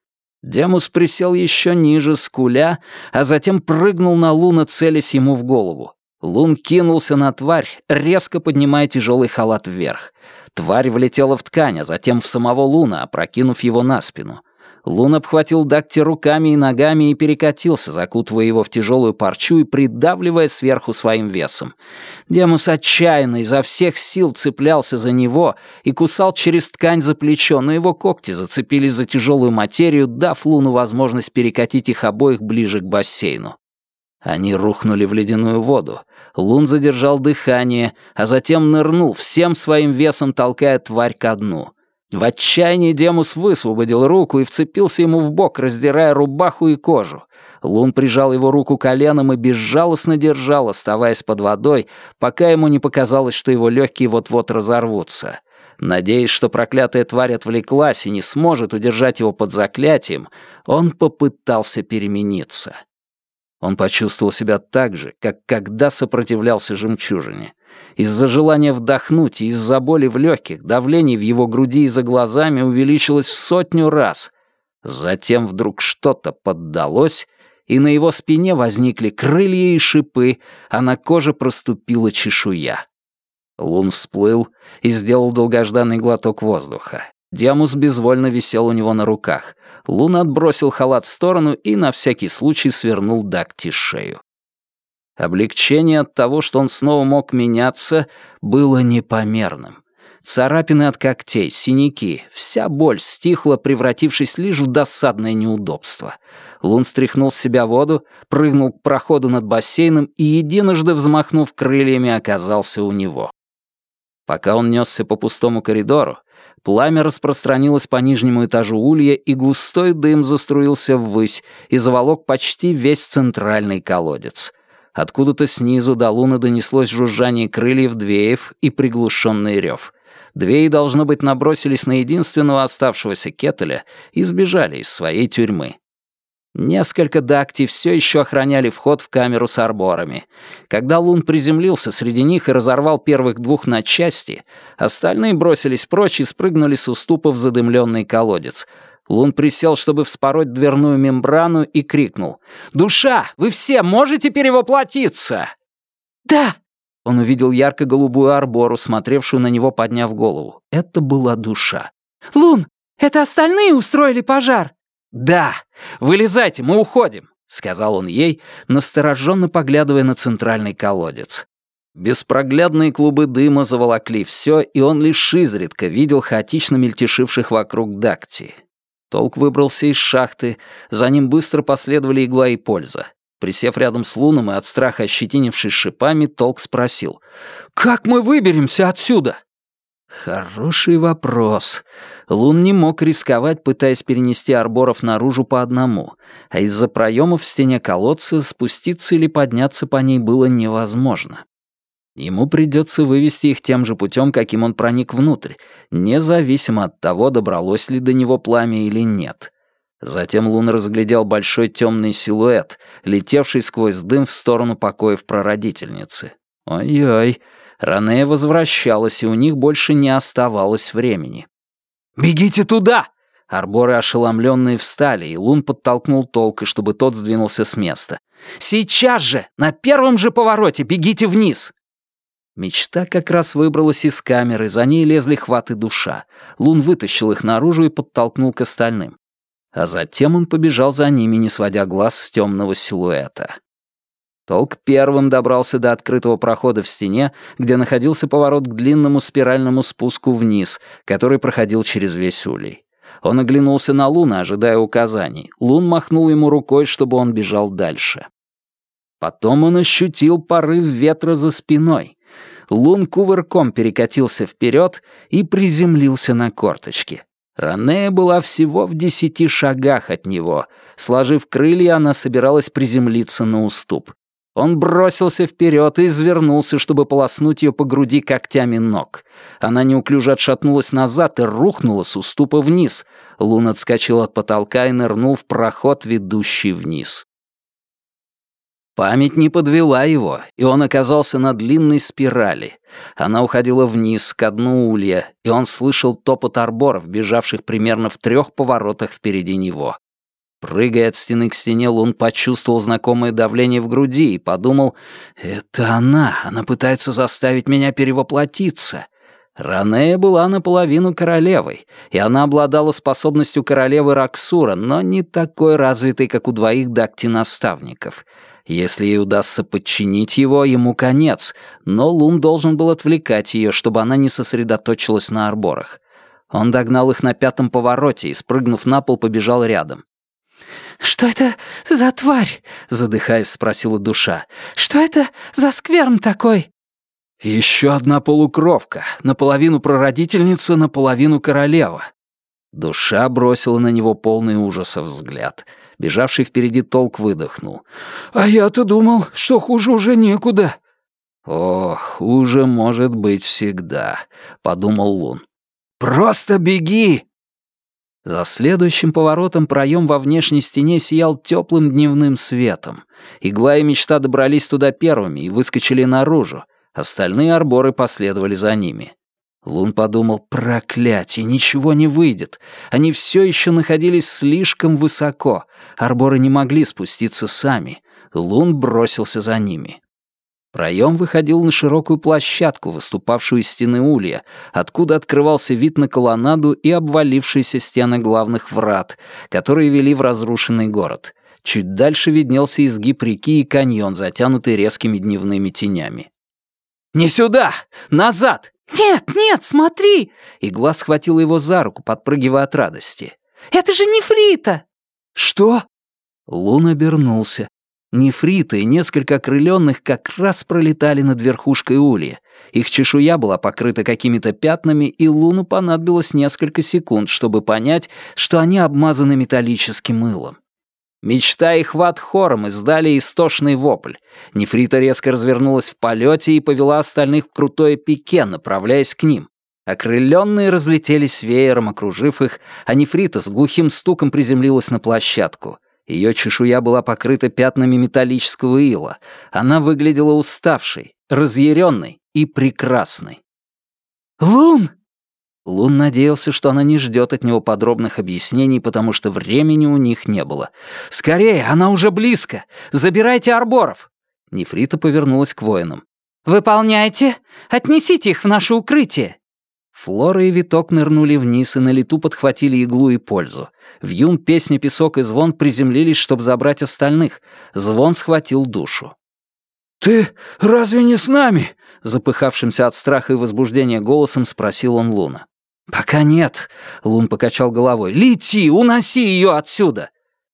Демус присел еще ниже, скуля, а затем прыгнул на Луна, целясь ему в голову. Лун кинулся на тварь, резко поднимая тяжелый халат вверх. Тварь влетела в ткань, а затем в самого Луна, опрокинув его на спину. Лун обхватил Дакти руками и ногами и перекатился, закутывая его в тяжелую парчу и придавливая сверху своим весом. Демус отчаянно изо всех сил цеплялся за него и кусал через ткань за плечо, но его когти зацепились за тяжелую материю, дав Луну возможность перекатить их обоих ближе к бассейну. Они рухнули в ледяную воду. Лун задержал дыхание, а затем нырнул, всем своим весом толкая тварь ко дну. В отчаянии Демус высвободил руку и вцепился ему в бок, раздирая рубаху и кожу. Лун прижал его руку коленом и безжалостно держал, оставаясь под водой, пока ему не показалось, что его легкие вот-вот разорвутся. Надеясь, что проклятая тварь отвлеклась и не сможет удержать его под заклятием, он попытался перемениться. Он почувствовал себя так же, как когда сопротивлялся жемчужине. Из-за желания вдохнуть и из-за боли в легких давление в его груди и за глазами увеличилось в сотню раз. Затем вдруг что-то поддалось, и на его спине возникли крылья и шипы, а на коже проступила чешуя. Лун всплыл и сделал долгожданный глоток воздуха. Демус безвольно висел у него на руках. Лун отбросил халат в сторону и на всякий случай свернул Дакти шею. Облегчение от того, что он снова мог меняться, было непомерным. Царапины от когтей, синяки, вся боль стихла, превратившись лишь в досадное неудобство. Лун стряхнул с себя воду, прыгнул к проходу над бассейном и, единожды взмахнув крыльями, оказался у него. Пока он несся по пустому коридору, пламя распространилось по нижнему этажу улья, и густой дым заструился ввысь и заволок почти весь центральный колодец. Откуда-то снизу до Луны донеслось жужжание крыльев двеев и приглушенный рев. Двеи, должно быть, набросились на единственного оставшегося Кетеля и сбежали из своей тюрьмы. Несколько дакти все еще охраняли вход в камеру с арборами. Когда Лун приземлился среди них и разорвал первых двух на части, остальные бросились прочь и спрыгнули с уступа в задымленный колодец. Лун присел, чтобы вспороть дверную мембрану, и крикнул: «Душа, вы все можете перевоплотиться?»
«Да!»
Он увидел ярко-голубую арбору, смотревшую на него, подняв голову. Это была душа.
«Лун, это остальные устроили пожар?»
«Да! Вылезайте, мы уходим!» — сказал он ей, настороженно поглядывая на центральный колодец. Беспроглядные клубы дыма заволокли все, и он лишь изредка видел хаотично мельтешивших вокруг дакти. Толк выбрался из шахты, за ним быстро последовали Игла и Польза. Присев рядом с Луном и от страха ощетинившись шипами, Толк спросил: «Как мы выберемся отсюда?» Хороший вопрос. Лун не мог рисковать, пытаясь перенести арборов наружу по одному, а из-за проемов в стене колодца спуститься или подняться по ней было невозможно. Ему придется вывести их тем же путем, каким он проник внутрь, независимо от того, добралось ли до него пламя или нет. Затем Лун разглядел большой темный силуэт, летевший сквозь дым в сторону покоев прародительницы. Ой-ой, Ранея возвращалась, и у них больше не оставалось времени. «Бегите туда!» Арборы, ошеломленные, встали, и Лун подтолкнул Толка, чтобы тот сдвинулся с места. «Сейчас же! На первом же повороте бегите вниз!» Мечта как раз выбралась из камеры, за ней лезли Хват и Душа. Лун вытащил их наружу и подтолкнул к остальным. А затем он побежал за ними, не сводя глаз с темного силуэта. Толк первым добрался до открытого прохода в стене, где находился поворот к длинному спиральному спуску вниз, который проходил через весь улей. Он оглянулся на Луна, ожидая указаний. Лун махнул ему рукой, чтобы он бежал дальше. Потом он ощутил порыв ветра за спиной. Лун кувырком перекатился вперед и приземлился на корточки. Ранея была всего в десяти шагах от него. Сложив крылья, она собиралась приземлиться на уступ. Он бросился вперед и извернулся, чтобы полоснуть ее по груди когтями ног. Она неуклюже отшатнулась назад и рухнула с уступа вниз. Лун отскочил от потолка и нырнул в проход, ведущий вниз. Память не подвела его, и он оказался на длинной спирали. Она уходила вниз, ко дну улья, и он слышал топот арборов, бежавших примерно в трех поворотах впереди него. Прыгая от стены к стене, Лун почувствовал знакомое давление в груди и подумал: «Это она, она пытается заставить меня перевоплотиться». Ранея была наполовину королевой, и она обладала способностью королевы Раксура, но не такой развитой, как у двоих дакти-наставников. Если ей удастся подчинить его, ему конец, но Лун должен был отвлекать ее, чтобы она не сосредоточилась на арборах. Он догнал их на пятом повороте и, спрыгнув на пол, побежал рядом.
«Что это за тварь?» — задыхаясь, спросила Душа. «Что это за скверн такой?»
«Еще одна полукровка, наполовину прародительница, наполовину королева». Душа бросила на него полный ужаса взгляд. Бежавший впереди Толк выдохнул. «А я-то думал, что хуже уже некуда». «О, хуже может быть всегда», — подумал Лун. «Просто беги!» За следующим поворотом проем во внешней стене сиял теплым дневным светом. Игла и Мечта добрались туда первыми и выскочили наружу. Остальные арборы последовали за ними. Лун подумал: проклятие, ничего не выйдет. Они все еще находились слишком высоко. Арборы не могли спуститься сами. Лун бросился за ними. Проем выходил на широкую площадку, выступавшую из стены улья, откуда открывался вид на колоннаду и обвалившиеся стены главных врат, которые вели в разрушенный город. Чуть дальше виднелся изгиб реки и каньон, затянутый резкими дневными тенями. «Не сюда! Назад!
«Нет, нет, смотри!»
Игла схватила его за руку, подпрыгивая от радости.
«Это же нефрита!»
«Что?» Лун обернулся. Нефриты и несколько окрыленных как раз пролетали над верхушкой улья. Их чешуя была покрыта какими-то пятнами, и Луну понадобилось несколько секунд, чтобы понять, что они обмазаны металлическим мылом. Мечта и хват хором издали истошный вопль. Нефрита резко развернулась в полете и повела остальных в крутое пике, направляясь к ним. Окрыленные разлетелись веером, окружив их, а нефрита с глухим стуком приземлилась на площадку. Ее чешуя была покрыта пятнами металлического ила. Она выглядела уставшей, разъяренной и прекрасной.
«Лун!»
Лун надеялся, что она не ждет от него подробных объяснений, потому что времени у них не было. «Скорее, она уже близко! Забирайте арборов!» Нефрита повернулась к воинам.
«Выполняйте! Отнесите их в наше укрытие!»
Флора и Виток нырнули вниз и на лету подхватили иглу и пользу. Вьюн, Песня, Песок и Звон приземлились, чтобы забрать остальных. Звон схватил душу. «Ты разве не с нами?» Запыхавшимся от страха и возбуждения голосом спросил он Луна. «Пока нет», — Лун покачал головой. «Лети, уноси ее отсюда!»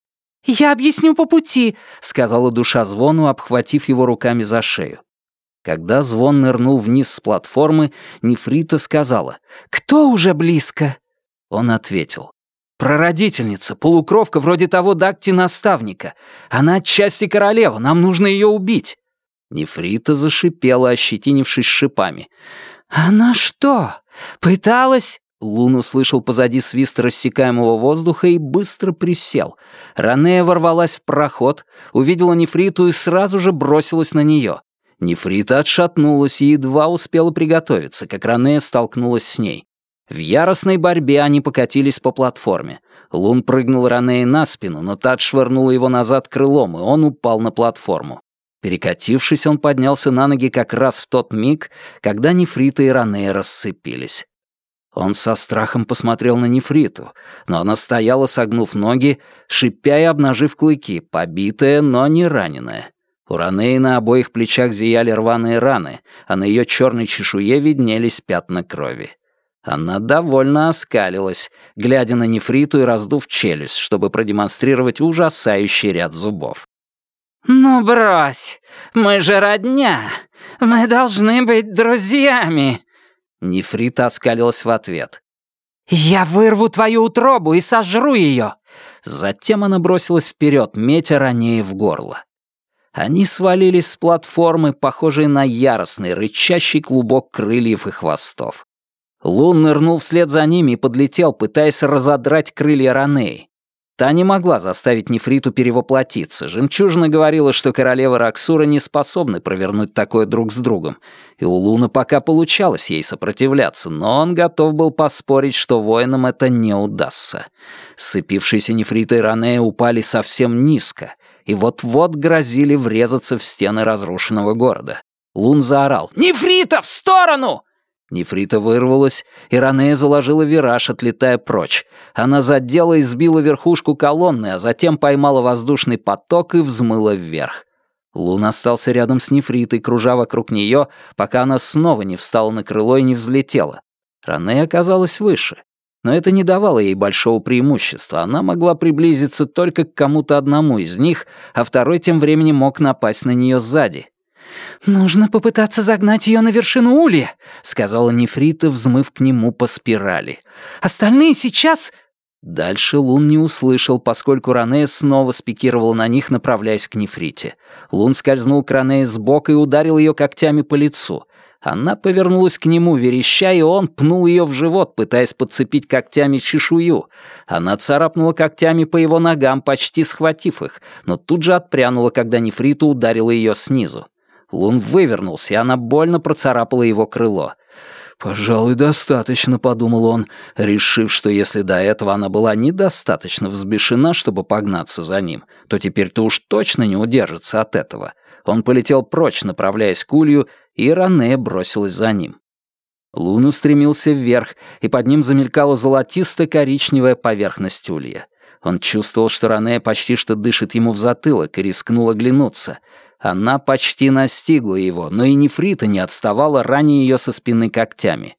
«Я объясню по пути», —
сказала душа Звону, обхватив его руками за шею. Когда Звон нырнул вниз с платформы, Нефрита сказала: «Кто уже близко?» Он ответил: «Прародительница, полукровка вроде того Дакти-наставника. Она отчасти королева, нам нужно ее убить». Нефрита зашипела, ощетинившись шипами.
«Она что, пыталась...»
Лун услышал позади свист рассекаемого воздуха и быстро присел. Ранея ворвалась в проход, увидела Нефриту и сразу же бросилась на нее. Нефрита отшатнулась и едва успела приготовиться, как Ранея столкнулась с ней. В яростной борьбе они покатились по платформе. Лун прыгнул Ранеи на спину, но та отшвырнула его назад крылом, и он упал на платформу. Перекатившись, он поднялся на ноги как раз в тот миг, когда Нефрита и Ранея рассыпились. Он со страхом посмотрел на Нефриту, но она стояла, согнув ноги, шипя и обнажив клыки, побитая, но не раненая. У Ранеи на обоих плечах зияли рваные раны, а на ее черной чешуе виднелись пятна крови. Она довольно оскалилась, глядя на Нефриту и раздув челюсть, чтобы продемонстрировать ужасающий ряд зубов.
«Ну брось, мы же родня, мы должны быть друзьями!»
Нефрита оскалилась в ответ.
«Я вырву твою утробу и сожру ее!»
Затем она бросилась вперед, метя Ранеи в горло. Они свалились с платформы, похожей на яростный, рычащий клубок крыльев и хвостов. Лун нырнул вслед за ними и подлетел, пытаясь разодрать крылья Ранеи. Та не могла заставить Нефриту перевоплотиться. Жемчужина говорила, что королева Роксура не способны провернуть такое друг с другом, и у Луна пока получалось ей сопротивляться, но он готов был поспорить, что воинам это не удастся. Сцепившиеся Нефрита и Ранея упали совсем низко, и вот-вот грозили врезаться в стены разрушенного города. Лун заорал: «Нефрита, в сторону!» Нефрита вырвалась, и Ранея заложила вираж, отлетая прочь. Она задела и сбила верхушку колонны, а затем поймала воздушный поток и взмыла вверх. Лун остался рядом с Нефритой, кружа вокруг нее, пока она снова не встала на крыло и не взлетела. Ранея оказалась выше. Но это не давало ей большого преимущества. Она могла приблизиться только к кому-то одному из них, а второй тем временем мог напасть на нее сзади.
«Нужно попытаться загнать ее на вершину улья»,
— сказала Нефрита, взмыв к нему по спирали.
«Остальные сейчас...»
Дальше Лун не услышал, поскольку Ранея снова спикировала на них, направляясь к Нефрите. Лун скользнул к Ранее сбоку и ударил ее когтями по лицу. Она повернулась к нему, вереща, и он пнул ее в живот, пытаясь подцепить когтями чешую. Она царапнула когтями по его ногам, почти схватив их, но тут же отпрянула, когда Нефрита ударила ее снизу. Лун вывернулся, и она больно процарапала его крыло. «Пожалуй, достаточно», — подумал он, решив, что если до этого она была недостаточно взбешена, чтобы погнаться за ним, то теперь-то уж точно не удержится от этого. Он полетел прочь, направляясь к улью, и Ранея бросилась за ним. Лун устремился вверх, и под ним замелькала золотисто-коричневая поверхность улья. Он чувствовал, что Ранея почти что дышит ему в затылок, и рискнул оглянуться. Она почти настигла его, но и нефрита не отставала, раня ее со спины когтями.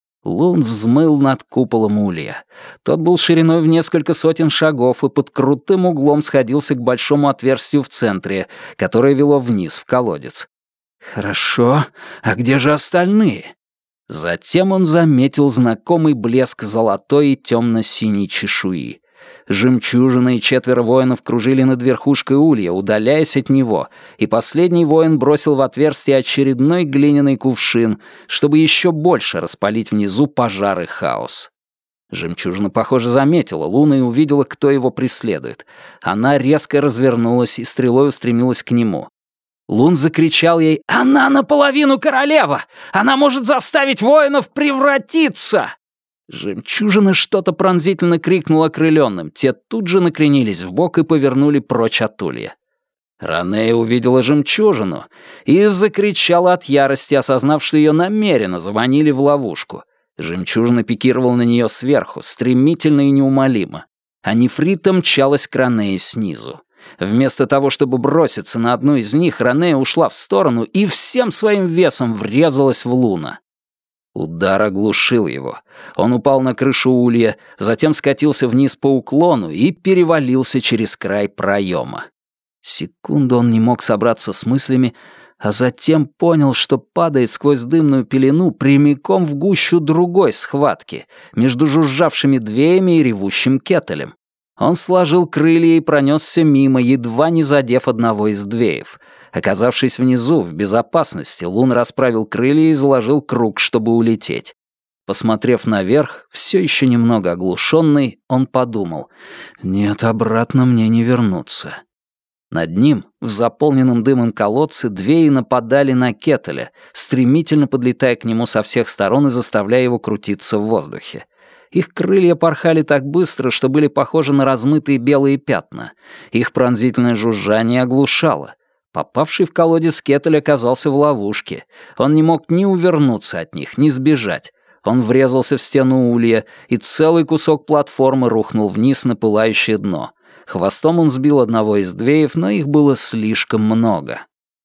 Лун взмыл над куполом улья. Тот был шириной в несколько сотен шагов и под крутым углом сходился к большому отверстию в центре, которое вело вниз в колодец. «Хорошо, а где же остальные?» Затем он заметил знакомый блеск золотой и темно-синей чешуи. Жемчужина и четверо воинов кружили над верхушкой улья, удаляясь от него, и последний воин бросил в отверстие очередной глиняный кувшин, чтобы еще больше распалить внизу пожар и хаос. Жемчужина, похоже, заметила Луна и увидела, кто его преследует. Она резко развернулась и стрелой устремилась к нему. Лун закричал ей: «Она наполовину королева! Она может заставить воинов превратиться!» Жемчужина что-то пронзительно крикнула окрылённым. Те тут же накренились вбок и повернули прочь от улья. Ранея увидела жемчужину и закричала от ярости, осознав, что ее намеренно заманили в ловушку. Жемчужина пикировала на нее сверху, стремительно и неумолимо, а нефрита мчалась к Ранее снизу. Вместо того, чтобы броситься на одну из них, Ранея ушла в сторону и всем своим весом врезалась в Луна. Удар оглушил его. Он упал на крышу улья, затем скатился вниз по уклону и перевалился через край проема. Секунду он не мог собраться с мыслями, а затем понял, что падает сквозь дымную пелену прямиком в гущу другой схватки между жужжавшими двеями и ревущим кетелем. Он сложил крылья и пронесся мимо, едва не задев одного из двеев. Оказавшись внизу, в безопасности, Лун расправил крылья и заложил круг, чтобы улететь. Посмотрев наверх, все еще немного оглушенный, он подумал: «Нет, обратно мне не вернуться». Над ним, в заполненном дымом колодце, двеи нападали на кетеля, стремительно подлетая к нему со всех сторон и заставляя его крутиться в воздухе. Их крылья порхали так быстро, что были похожи на размытые белые пятна. Их пронзительное жужжание оглушало. Попавший в колодец кетель оказался в ловушке. Он не мог ни увернуться от них, ни сбежать. Он врезался в стену улья, и целый кусок платформы рухнул вниз на пылающее дно. Хвостом он сбил одного из двеев, но их было слишком много.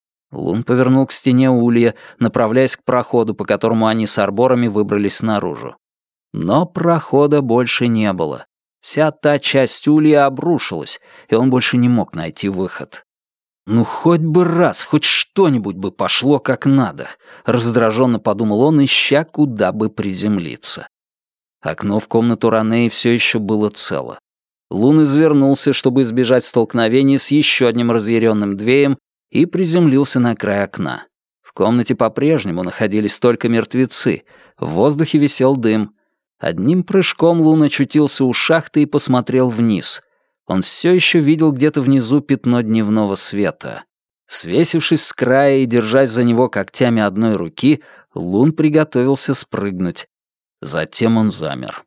Лун повернул к стене улья, направляясь к проходу, по которому они с арборами выбрались наружу. Но прохода больше не было. Вся та часть улья обрушилась, и он больше не мог найти выход. «Ну, хоть бы раз, хоть что-нибудь бы пошло как надо», — раздраженно подумал он, ища, куда бы приземлиться. Окно в комнату Ранеи все еще было цело. Лун извернулся, чтобы избежать столкновения с еще одним разъяренным двеем, и приземлился на край окна. В комнате по-прежнему находились только мертвецы, в воздухе висел дым. Одним прыжком Лун очутился у шахты и посмотрел вниз. Он все еще видел где-то внизу пятно дневного света. Свесившись с края и держась за него когтями одной руки, Лун приготовился спрыгнуть. Затем он замер.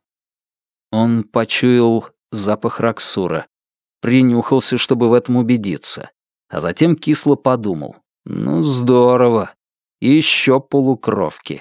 Он почуял запах Раксура, принюхался, чтобы в этом убедиться, а затем кисло подумал: «Ну, здорово, еще полукровки».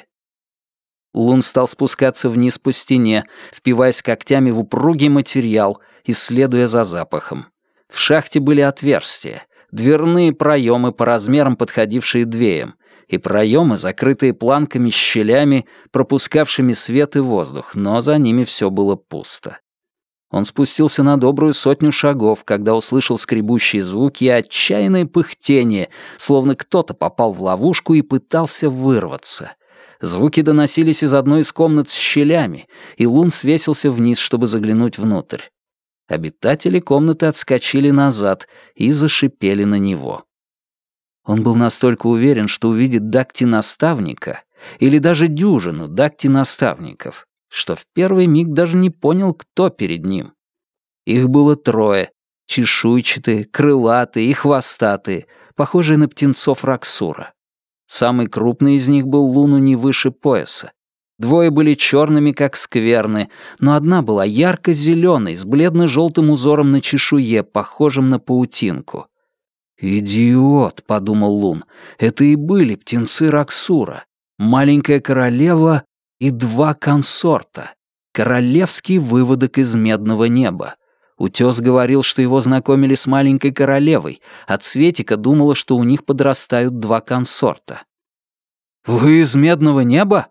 Лун стал спускаться вниз по стене, впиваясь когтями в упругий материал, исследуя за запахом. В шахте были отверстия, дверные проемы по размерам, подходившие двеям, и проемы, закрытые планками с щелями, пропускавшими свет и воздух, но за ними все было пусто. Он спустился на добрую сотню шагов, когда услышал скребущие звуки и отчаянное пыхтение, словно кто-то попал в ловушку и пытался вырваться. Звуки доносились из одной из комнат с щелями, и Лун свесился вниз, чтобы заглянуть внутрь. Обитатели комнаты отскочили назад и зашипели на него. Он был настолько уверен, что увидит Дакти-наставника или даже дюжину Дакти-наставников, что в первый миг даже не понял, кто перед ним. Их было трое — чешуйчатые, крылатые и хвостатые, похожие на птенцов Раксура. Самый крупный из них был Луну не выше пояса. Двое были черными, как скверны, но одна была ярко-зеленой, с бледно-желтым узором на чешуе, похожим на паутинку. «Идиот», — подумал Лун, — «это и были птенцы Раксура, маленькая королева и два консорта, королевский выводок из медного неба. Утёс говорил, что его знакомили с маленькой королевой, а Цветика думала, что у них подрастают два консорта. «Вы из Медного неба?»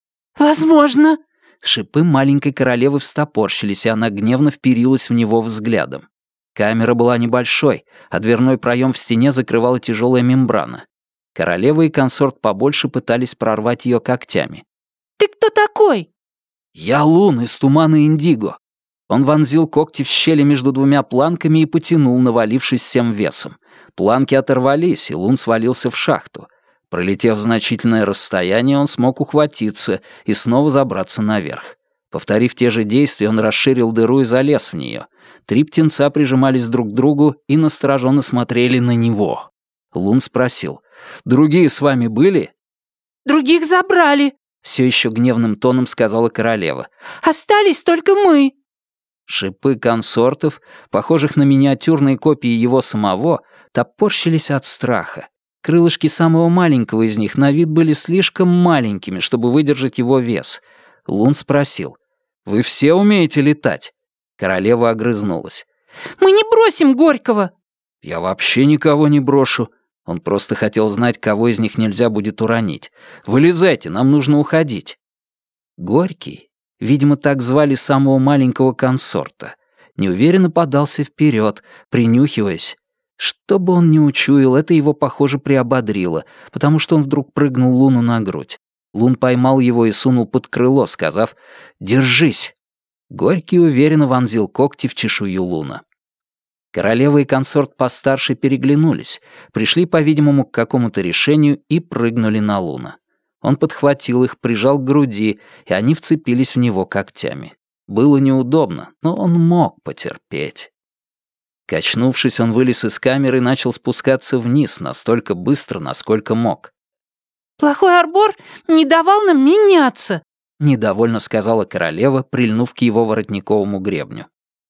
«Возможно».
Шипы маленькой королевы встопорщились, и она гневно вперилась в него взглядом. Камера была небольшой, а дверной проем в стене закрывала тяжелая мембрана. Королева и консорт побольше пытались прорвать ее когтями.
«Ты кто такой?»
«Я Лун из тумана Индиго». Он вонзил когти в щели между двумя планками и потянул, навалившись всем весом. Планки оторвались, и Лун свалился в шахту. Пролетев значительное расстояние, он смог ухватиться и снова забраться наверх. Повторив те же действия, он расширил дыру и залез в нее. Три птенца прижимались друг к другу и настороженно смотрели на него. Лун спросил: «Другие с вами были?»
«Других забрали», — все еще гневным тоном сказала королева. «Остались только мы».
Шипы консортов, похожих на миниатюрные копии его самого, топорщились от страха. Крылышки самого маленького из них на вид были слишком маленькими, чтобы выдержать его вес. Лун спросил: «Вы все умеете летать?» Королева огрызнулась.
«Мы не бросим Горького!»
«Я вообще никого не брошу». Он просто хотел знать, кого из них нельзя будет уронить. «Вылезайте, нам нужно уходить». Горький, видимо, так звали самого маленького консорта, неуверенно подался вперед, принюхиваясь. Что бы он ни учуял, это его, похоже, приободрило, потому что он вдруг прыгнул Луну на грудь. Лун поймал его и сунул под крыло, сказав: «Держись!». Горький уверенно вонзил когти в чешую Луна. Королева и консорт постарше переглянулись, пришли, по-видимому, к какому-то решению и прыгнули на Луна. Он подхватил их, прижал к груди, и они вцепились в него когтями. Было неудобно, но он мог потерпеть. Качнувшись, он вылез из камеры и начал спускаться вниз настолько быстро, насколько мог.
«Плохой Арбор не давал нам меняться»,
— недовольно сказала королева, прильнув к его воротниковому гребню.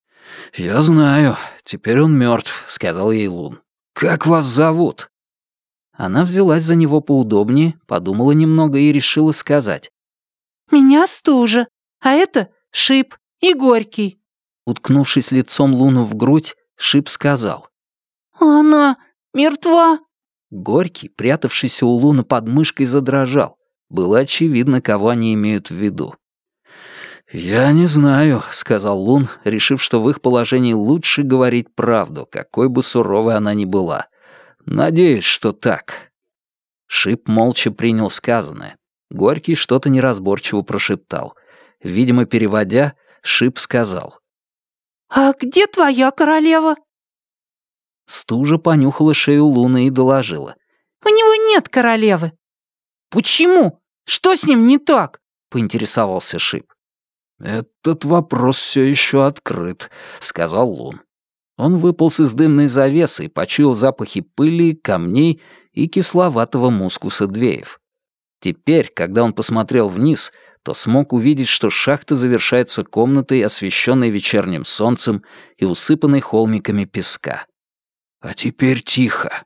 «Я знаю, теперь он мертв», — сказал ей Лун. «Как вас зовут?» Она взялась за него поудобнее, подумала немного и решила сказать:
«Меня Стужа, а это Шип и Горький».
Уткнувшись лицом Луну в грудь, Шип сказал:
«Она мертва».
Горький, прятавшийся у Луна под мышкой, задрожал. Было очевидно, кого они имеют в виду. «Я не знаю», — сказал Лун, решив, что в их положении лучше говорить правду, какой бы суровой она ни была. «Надеюсь, что так». Шип молча принял сказанное. Горький что-то неразборчиво прошептал. Видимо, переводя, Шип сказал:
«А где твоя королева?»
Стужа понюхала шею Луны и доложила:
«У него нет королевы». «Почему? Что с ним не так?» — поинтересовался Шип.
«Этот вопрос все еще открыт», — сказал Лун. Он выполз из дымной завесы и почуял запахи пыли, камней и кисловатого мускуса двеев. Теперь, когда он посмотрел вниз, то смог увидеть, что шахта завершается комнатой, освещенной вечерним солнцем и усыпанной холмиками песка. «А теперь тихо».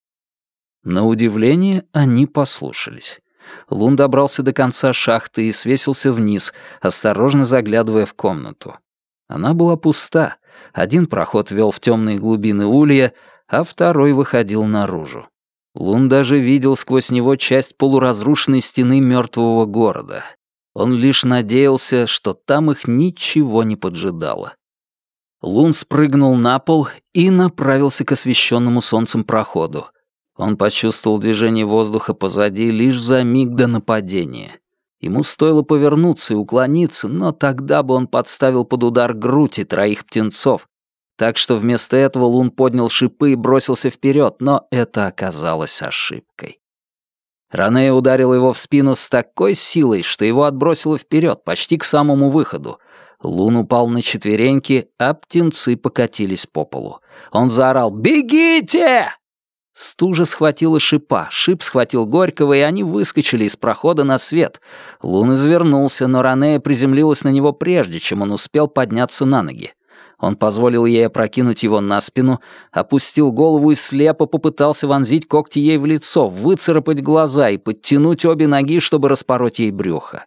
На удивление, они послушались. Лун добрался до конца шахты и свесился вниз, осторожно заглядывая в комнату. Она была пуста. Один проход вел в темные глубины улья, а второй выходил наружу. Лун даже видел сквозь него часть полуразрушенной стены мертвого города. Он лишь надеялся, что там их ничего не поджидало. Лун спрыгнул на пол и направился к освещенному солнцем проходу. Он почувствовал движение воздуха позади лишь за миг до нападения. Ему стоило повернуться и уклониться, но тогда бы он подставил под удар грудь и троих птенцов. Так что вместо этого Лун поднял шипы и бросился вперед, но это оказалось ошибкой. Ранея ударила его в спину с такой силой, что его отбросило вперед, почти к самому выходу. Лун упал на четвереньки, а птенцы покатились по полу. Он заорал: «Бегите!» Стужа схватила Шипа, Шип схватил Горького, и они выскочили из прохода на свет. Лун извернулся, но Ранея приземлилась на него прежде, чем он успел подняться на ноги. Он позволил ей опрокинуть его на спину, опустил голову и слепо попытался вонзить когти ей в лицо, выцарапать глаза и подтянуть обе ноги, чтобы распороть ей брюхо.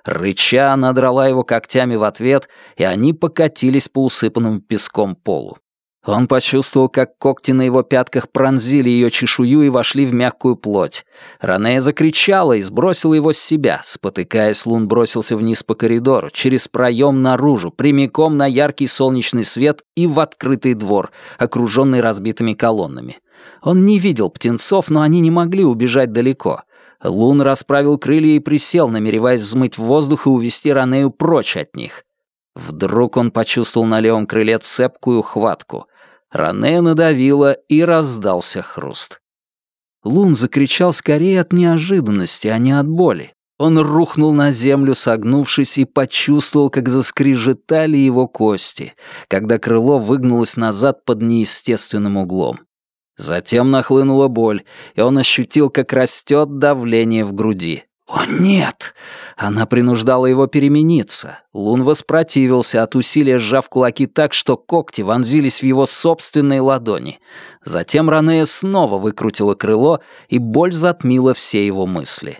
Рыча, она драла его когтями в ответ, и они покатились по усыпанному песком полу. Он почувствовал, как когти на его пятках пронзили ее чешую и вошли в мягкую плоть. Ранея закричала и сбросила его с себя. Спотыкаясь, Лун бросился вниз по коридору, через проем наружу, прямиком на яркий солнечный свет и в открытый двор, окруженный разбитыми колоннами. Он не видел птенцов, но они не могли убежать далеко. Лун расправил крылья и присел, намереваясь взмыть в воздух и увести Ранею прочь от них. Вдруг он почувствовал на левом крыле цепкую хватку. Ранея надавила, и раздался хруст. Лун закричал скорее от неожиданности, а не от боли. Он рухнул на землю, согнувшись, и почувствовал, как заскрежетали его кости, когда крыло выгнулось назад под неестественным углом. Затем нахлынула боль, и он ощутил, как растет давление в груди. «О, нет!» Она принуждала его перемениться. Лун воспротивился, от усилия сжав кулаки так, что когти вонзились в его собственные ладони. Затем Ранея снова выкрутила крыло, и боль затмила все его мысли.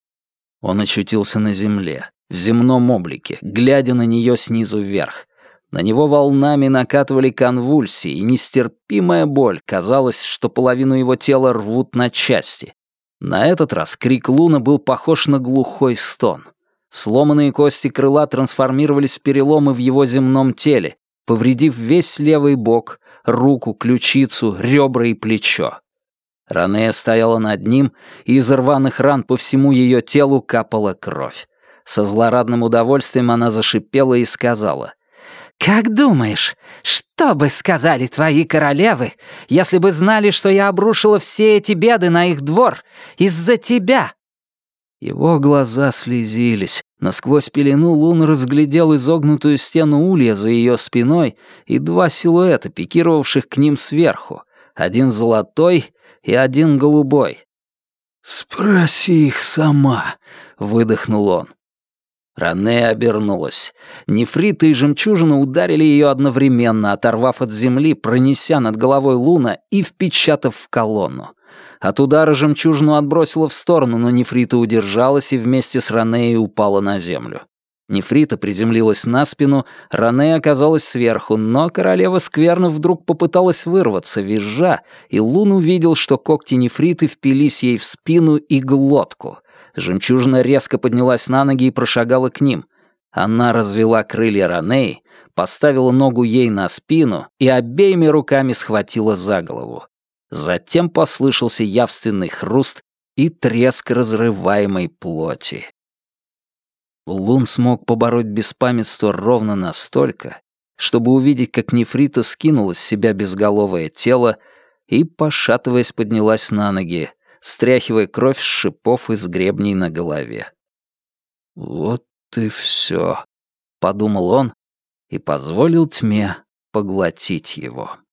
Он очутился на земле, в земном облике, глядя на нее снизу вверх. На него волнами накатывали конвульсии, и нестерпимая боль. Казалось, что половину его тела рвут на части. На этот раз крик Луна был похож на глухой стон. Сломанные кости крыла трансформировались в переломы в его земном теле, повредив весь левый бок, руку, ключицу, ребра и плечо. Ранея стояла над ним, и из рваных ран по всему ее телу капала кровь. Со злорадным удовольствием она зашипела и сказала: «Как думаешь, что бы сказали твои королевы, если бы знали, что я обрушила все эти беды на их двор из-за тебя?» Его глаза слезились. Насквозь пелену Лун разглядел изогнутую стену улья за ее спиной и два силуэта, пикировавших к ним сверху, один золотой и один голубой. «Спроси их сама», — выдохнул он. Ранея обернулась. Нефриты и жемчужина ударили ее одновременно, оторвав от земли, пронеся над головой Луна и впечатав в колонну. От удара жемчужину отбросило в сторону, но нефрита удержалась и вместе с Ранеей упала на землю. Нефрита приземлилась на спину, Ранея оказалась сверху, но королева скверно вдруг попыталась вырваться, визжа, и Лун увидел, что когти нефриты впились ей в спину и глотку. Жемчужина резко поднялась на ноги и прошагала к ним. Она развела крылья Ранеи, поставила ногу ей на спину и обеими руками схватила за голову. Затем послышался явственный хруст и треск разрываемой плоти. Лун смог побороть беспамятство ровно настолько, чтобы увидеть, как нефрита скинула с себя безголовое тело и, пошатываясь, поднялась на ноги, стряхивая кровь с шипов из гребней на голове. «Вот и все», — подумал он и позволил тьме поглотить его.